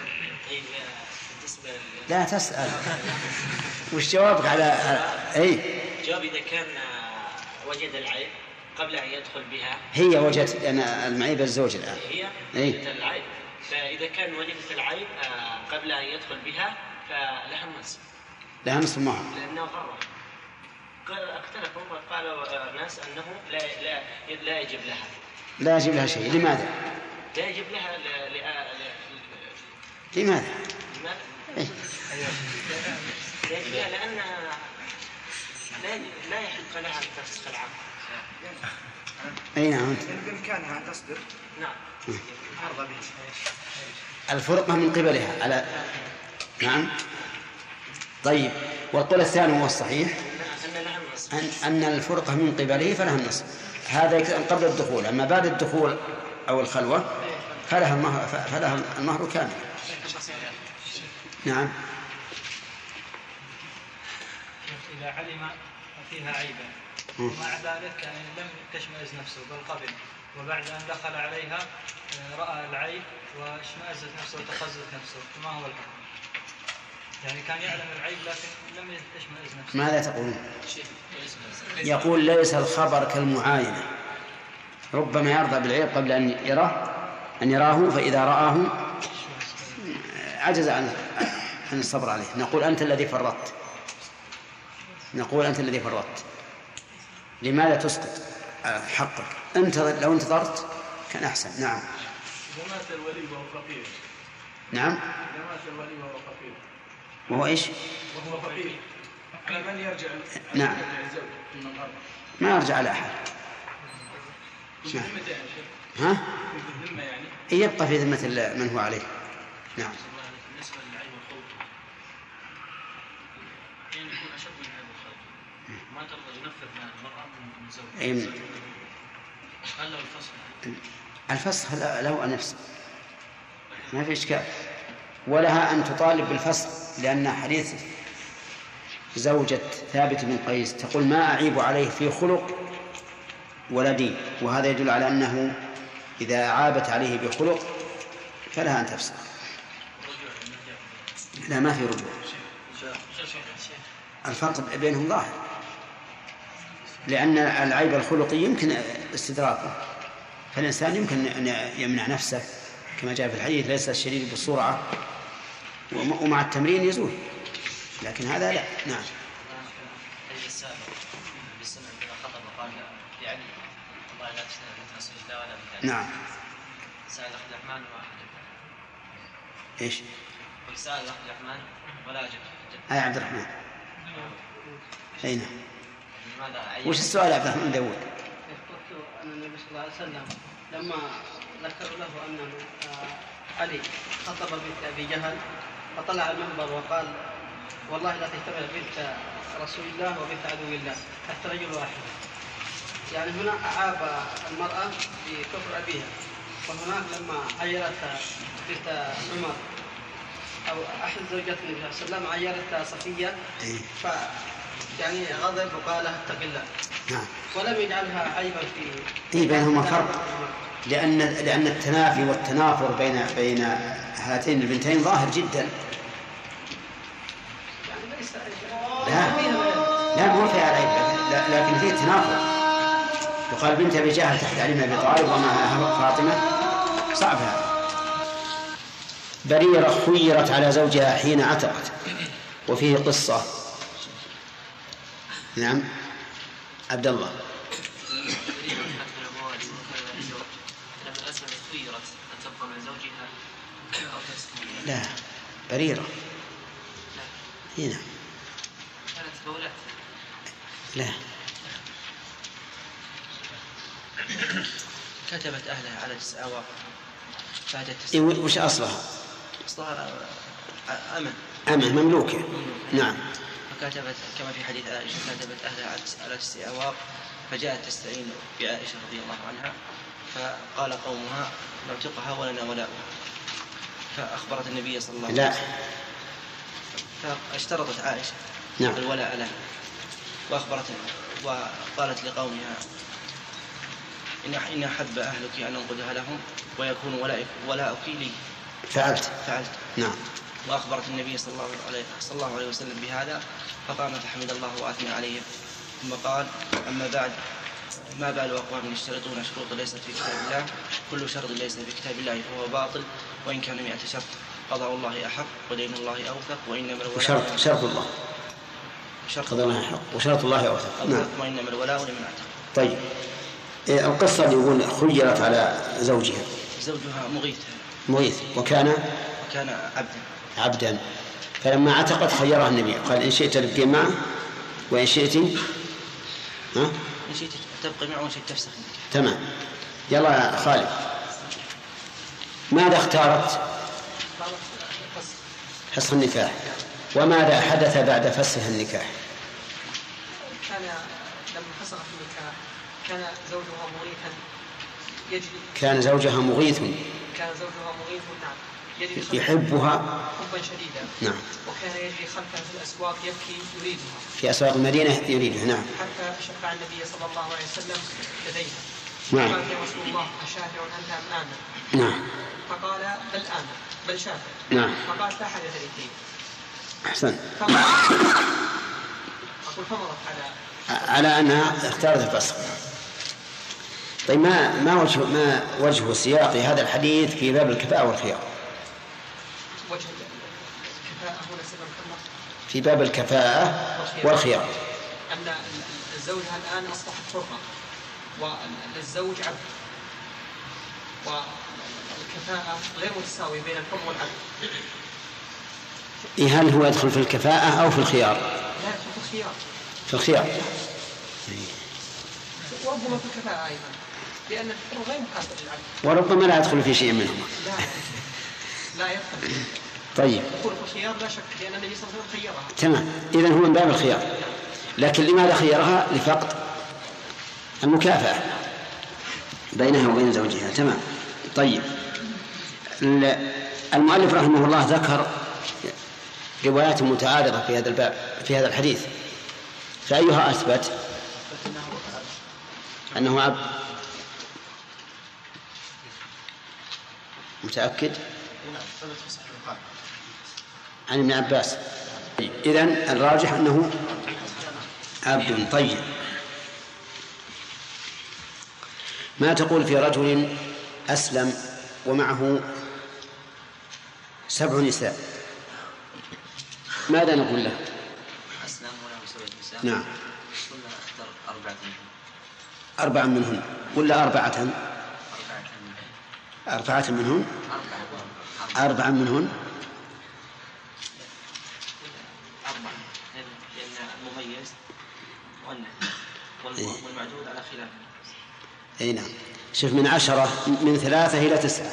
لا تسأل. وش جوابك على أي؟ جواب إذا كان وجد العيب قبل أن يدخل بها. هي وجدت أنا المعيب الزوج الآن. هي وجدت العيب، فإذا كان وجدت العيب قبل أن يدخل بها فلها النصف. لها نصف المهر. لأنه غرر. اختلفوا وقالوا الناس أنه لا يجب لها. لا يجب لها شيء. لماذا؟ لا يجب لها لماذا؟ إيه؟ لا يجب لها لأنها لا يحق لها أن تفسخ العقد. أي نعم. بإمكانها أن تصدر. نعم. أرضى به. الفرقة من قبلها على. نعم. طيب، والقول الثاني هو الصحيح أن الفرقة من قبله فلها النصف. هذا قبل الدخول. أما بعد الدخول أو الخلوة فلها المهر كامل. نعم. إذا علم فيها عيبا ومع ذلك يعني لم تشمئز نفسه بل قبل، وبعد أن دخل عليها رأى العيب واشمأزت نفسه وتخزت نفسه، فما هو الحكم؟ يعني كان يعلم العيب لكن لم يشمئز نفسه. ماذا تقولون؟ يقول ليس الخبر كالمعاينة، ربما يرضى بالعيب قبل أن يراه فإذا رآه عجز عن الصبر عليه. نقول أنت الذي فرطت. لماذا تسقط حقك؟ أنت لو انتظرت كان أحسن. نعم. إذا مات الولي وهو فقير. نعم. إذا مات الولي وهو فقير. وهو إيش؟ وهو فقير. من يرجع؟ نعم. ما يرجع على أحد. ها؟ يبقى في ذمة من هو عليه. نعم. بالنسبة للعيب والخلط يعني يكون أشد من عيب والخلط، ما ترضى ينفذ المرأة من زوجها. هل له الفسخ له أن يفسخ، ما في إشكال، ولها أن تطالب بالفسخ، لأن حديث زوجة ثابت بن قيس تقول ما أعيب عليه في خلق ولا دين، وهذا يدل على أنه إذا عابت عليه بخلق فلها أن تفسخ. لا، ما في رجوع. الفرق بينهم ظاهر، لأن العيب الخلقي يمكن استدراكه، فالإنسان يمكن أن يمنع نفسه كما جاء في الحديث ليس الشديد بالسرعة ومع التمرين يزول، لكن هذا لا. نعم. نعم. سأل عبد الرحمن ايش؟ سأل عبد الرحمن ولا أجب. أي عبد الرحمن. أين؟ وش السؤال يا عبد الرحمن داود؟ قلت أن النبي صلى الله عليه وسلم لما ذكر له أن علي خطب بنت أبي جهل فطلع المنبر وقال والله لا تجتمع بنت رسول الله وبنت عدو الله حتى رجل واحد. يعني هنا أعاب المرأة بكفر أبيها، وهناك لما عيرتها بنت عمر أو أحد زوجات النبي صلى الله عليه وسلم عيرتها صفية يعني غضب وقال اتق الله. نعم. ولم يجعلها عيبا في بينهما فرق، لأن التنافي والتنافر بين هاتين البنتين ظاهر جدا. لا مو فيها عيب، لكن فيه تنافر. يقال بنت أبي جهل تحت علي بن أبي طالب ومعها فاطمة، صعب هذا. بريرة خيرت على زوجها حين عتقت، وفيه قصة. نعم عبد الله. لا بريرة. هنا لا كتبت أهلها على 9 أواق بعد وش أصلها؟ أصلها أمة مملوكة. نعم. فكتبت كما في حديث عائشة كتبت أهلها على 9 أواق، فجاءت تستعين بعائشة رضي الله عنها، فقال قومها نعتقها ولنا ولاؤها، فأخبرت النبي صلى الله عليه وسلم. لا فاشترطت عائشة نعم الولاء لها، وقالت لقومها إن أحب أهلك أن أنقذها لهم ويكون ولاؤك لي. فعلت. نعم. وأخبرت النبي صلى الله عليه وسلم بهذا، فقام فحمد الله وأثنى عليه، ثم قال أما بعد ما بال أقوام يشترطون شروط ليست في كتاب الله، كل شرط ليس في كتاب الله فهو باطل، وإن كان 100 شرط قضاء الله أحق ودين الله أوثق، وإنما الولاء شرط الله قضاء الله أحق وشرط الله أوثق. نعم. وإنما الولاء لمن أعتق. طيب القصة اللي يقول خيرت على زوجها مغيث وكان عبدا، فلما عتقت خيرها النبي قال إن شئت تبقي معه وإن شئت تبقي معه وإن شئت تفسخ. تمام. يلا يا خالد، ماذا اختارت؟ فسخ النكاح. وماذا حدث بعد فسخ النكاح؟ كان لما فسخت النكاح كان زوجها مغيثا يجري. كان زوجها مغيث. نعم يجري يحبها حبا شديدا. نعم. وكان يجري خلفها في الأسواق يبكي يريدها. في أسواق المدينة يريدها. نعم. حتى شفع النبي صلى الله عليه وسلم لديها. نعم. قال يا رسول الله أشافع أنت أم آمن؟ نعم. فقال بل آمن بل شافع. نعم. فقال لا حدث لي فيه. أحسن. فمضت على أنها اختارت الفسخ. طيب ما وجه سياق هذا الحديث في باب الكفاءة والخيار؟ وجه الكفاءة هنا سبب محمد في باب الكفاءة والخيار أن الزوجها الآن أصبحت حرة والزوج عبد، والكفاءة غير متساوية بين الحر والعبد. هل هو يدخل في الكفاءة أو في الخيار؟ لا يدخل في الخيار. في الخيار. وربما في الكفاءة أيضا، لأن الحر غير مكافئ للعبد. وربما لا يدخل في شيء منهما. لا يدخل. طيب. يدخل في الخيار لا شك، لأن النبي صلى الله عليه وسلم خيرها. تمام. إذن هو من باب الخيار، لكن لماذا خيرها؟ لفقد المكافأة بينها وبين زوجها. تمام. طيب المؤلف رحمه الله ذكر روايات متعارضة في هذا الباب في هذا الحديث، فأيها أثبت؟ أنه عبد. متأكد؟ عن ابن عباس. إذن الراجح أنه عبد. طيب ما تقول في رجل أسلم ومعه 7 نساء، ماذا نقول له؟ أسلم وله 7 نساء. نعم. قلنا اختر 4 منهن. 4 منهن ولا 4؟ 4 منهن. 4 منهن. 4 لأن المميز والمعدود على خلاف. أي نعم. شوف من 10 من 3 إلى 9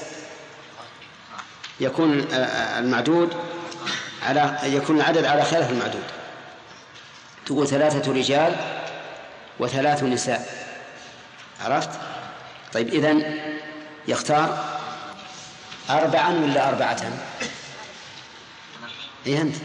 يكون المعدود يكون العدد على خلاف المعدود. تقول 3 رجال و3 نساء. عرفت؟ طيب إذن يختار 4 ولا 4؟ إيه أنت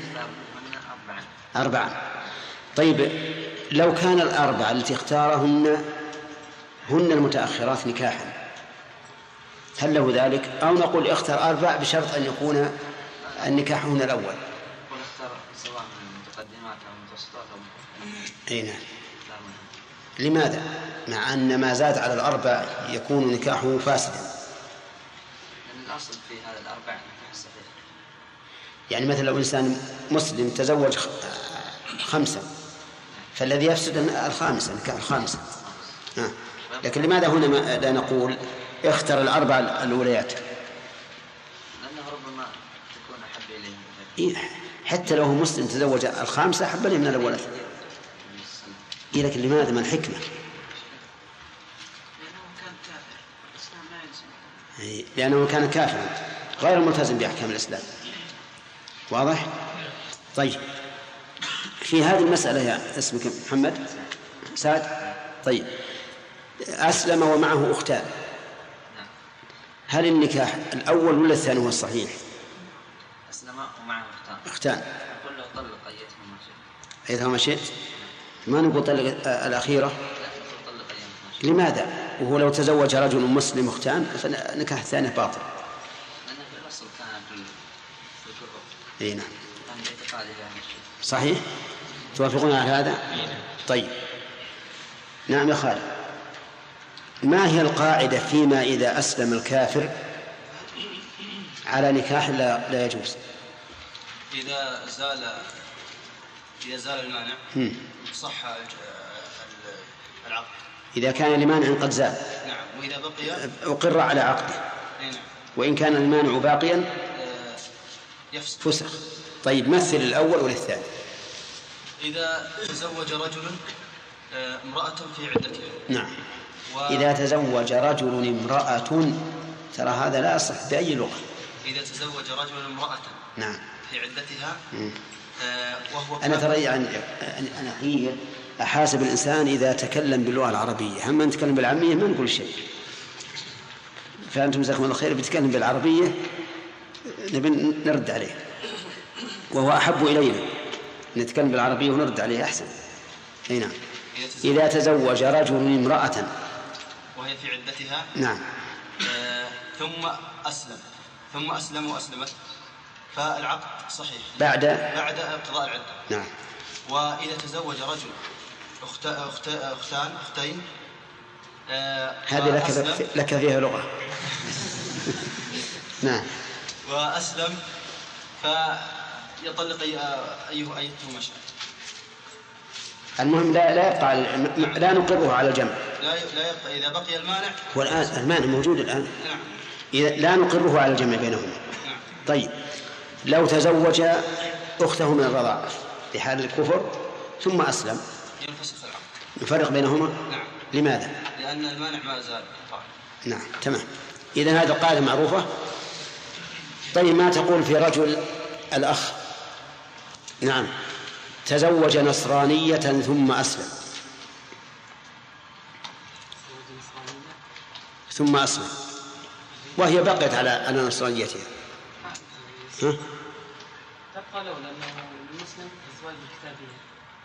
4. طيب لو كان 4 التي اختارهن هن المتأخرات نكاحا هل له ذلك؟ أو نقول اختر 4 بشرط أن يكون النكاح هنا الأول. ونختار سواء من المتقدمات أو المتوسطات أو أي نعم. لماذا؟ مع أن ما زاد على 4 يكون نكاحه فاسدا. لأن الأصل في هذا الأربع نكاح صحيح. يعني مثلا لو إنسان مسلم تزوج 5 فالذي يفسد الخامسة نكاح الخامسة. لكن لماذا هنا لا نقول اختر الأربع الأوليات؟ لأنه ربما تكون أحب إليه. حتى لو هو مسلم تزوج 5 أحب إليه من الأولاد. لكن لماذا؟ ما الحكمة؟ لأنه كان كافرا غير ملتزم بأحكام الإسلام. واضح؟ طيب في هذه المسألة يا اسمك محمد سعد. طيب أسلم ومعه أختان، هل النكاح الأول ولا الثاني هو الصحيح؟ أسلم ومعه أختان. أقول له طلق أيتهما شئت. أيتهما شئت. ما نقول طلق الأخيرة. طلق أيتهما شئت. لماذا؟ وهو لو تزوج رجل مسلم أختان فنكاح الثاني باطل. لأن في الأصل كان في الكفر. أي نعم. كان باعتقاده يعني صحيح. توافقون على هذا؟ طيب نعم يا خالد. ما هي القاعدة فيما إذا أسلم الكافر على نكاح لا يجوز؟ إذا زال المانع صح العقد. إذا كان لمانع قد زال. نعم. وإذا بقي أقر على عقده. نعم. وإن كان المانع باقيا فسخ. طيب مثل الأول والثاني. إذا تزوج رجل امرأة في عدتها. نعم. إذا تزوج رجل امرأة، ترى هذا لا يصح بأي لغة. إذا تزوج رجل امرأة نعم في عدتها وهو أنا ترى يعني أنا حين أحاسب الإنسان إذا تكلم باللغة العربية، هم نتكلم بالعامية ما نقول شيء. فأنتم جزاكم الله خير بيتكلم بالعربية نبي نرد عليه، وهو أحب إلينا نتكلم بالعربية ونرد عليه أحسن. أي نعم. إذا تزوج رجل امرأة وهي في عدتها. نعم. ثم أسلم وأسلمت فالعقد صحيح بعد انقضاء العدة. نعم. وإذا تزوج رجل أختين هذه لك فيها لغة. نعم. وأسلم فيطلق أيتهما شاء. المهم لا نقره على الجمع. لا يبقى إذا بقي المانع. والآن المانع موجود الآن. نعم. لا نقره على الجمع بينهما. نعم. طيب لو تزوج أخته من الرضاعة في حال الكفر ثم أسلم ينفسخ العقد. نفرق بينهما. نعم. لماذا؟ لأن المانع ما زال. نعم تمام. إذن هذا القاعدة معروفة. طيب ما تقول في رجل الأخ نعم تزوج نصرانية ثم أسلم وهي بقيت على نصرانيتها، تبقى له لأنه المسلم الزواج بالكتابية.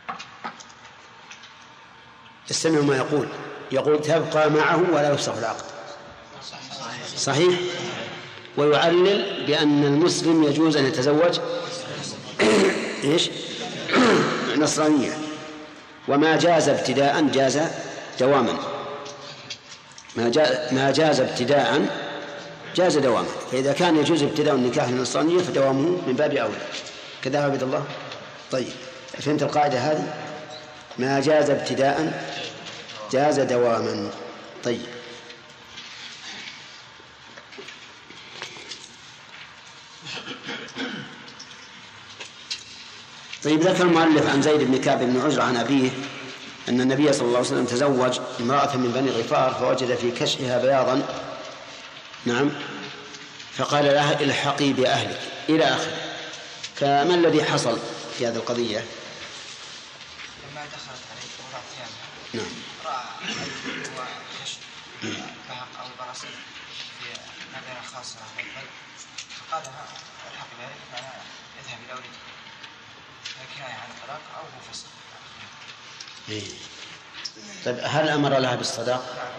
استمعوا ما يقول تبقى معه ولا يفسخ العقد. صحيح. ويعلل بأن المسلم يجوز أن يتزوج إيش نصرانية، وما جاز ابتداء جاز دواما. ما جاز ابتداء جاز دواما. فإذا كان يجوز ابتداء النكاح النصرانية فدوامه من باب أولى. كذا عبد الله. طيب فهمت القاعدة هذه؟ ما جاز ابتداء جاز دواما. طيب ذكر المؤلف عن زيد بن كعب بن عجرة عن أبيه أن النبي صلى الله عليه وسلم تزوج امرأة من بني غفار فوجد في كشفها بياضا. نعم. فقال لها الحقي بأهلك إلى آخره. فما الذي حصل في هذه القضية؟ لما دخلت عليه وضعت ثيابها. نعم. رأى كشف بهق أو برصيد في مدينة خاصة على البلد فقال الحقي بأهلك فأنا اذهب إلى ولدك. كناية عن الطلاق أو فسخ. طيب هل أمر لها بالصداق؟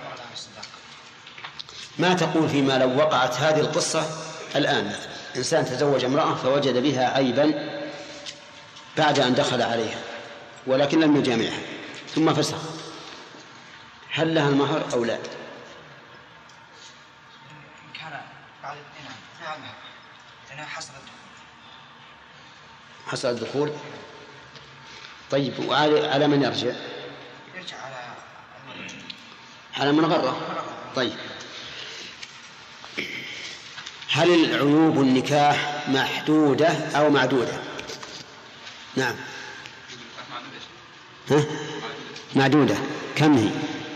ما تقول فيما لو وقعت هذه القصة الآن مثلا إنسان تزوج امرأة فوجد بها عيبا بعد أن دخل عليها ولكن لم يجامعها ثم فسخ، هل لها المهر أو لا؟ كان بعد على نعم على المذهب لأنها حصل الدخول. طيب وعلى من يرجع؟ يرجع على من غره. طيب هل العيوب النكاح محدودة أو معدودة؟ نعم. ها؟ معدودة. كم هي؟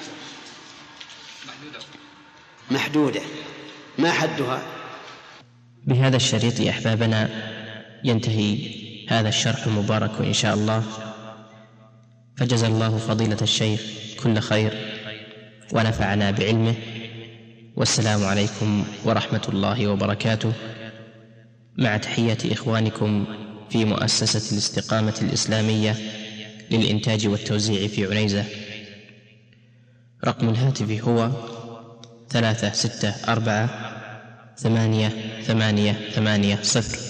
محدودة. ما حدها؟ بهذا الشريط يا أحبابنا ينتهي هذا الشرح المبارك إن شاء الله، فجزا الله فضيلة الشيخ كل خير ونفعنا بعلمه، والسلام عليكم ورحمة الله وبركاته، مع تحية إخوانكم في مؤسسة الاستقامة الإسلامية للإنتاج والتوزيع في عنيزة. رقم الهاتف هو 364-8880.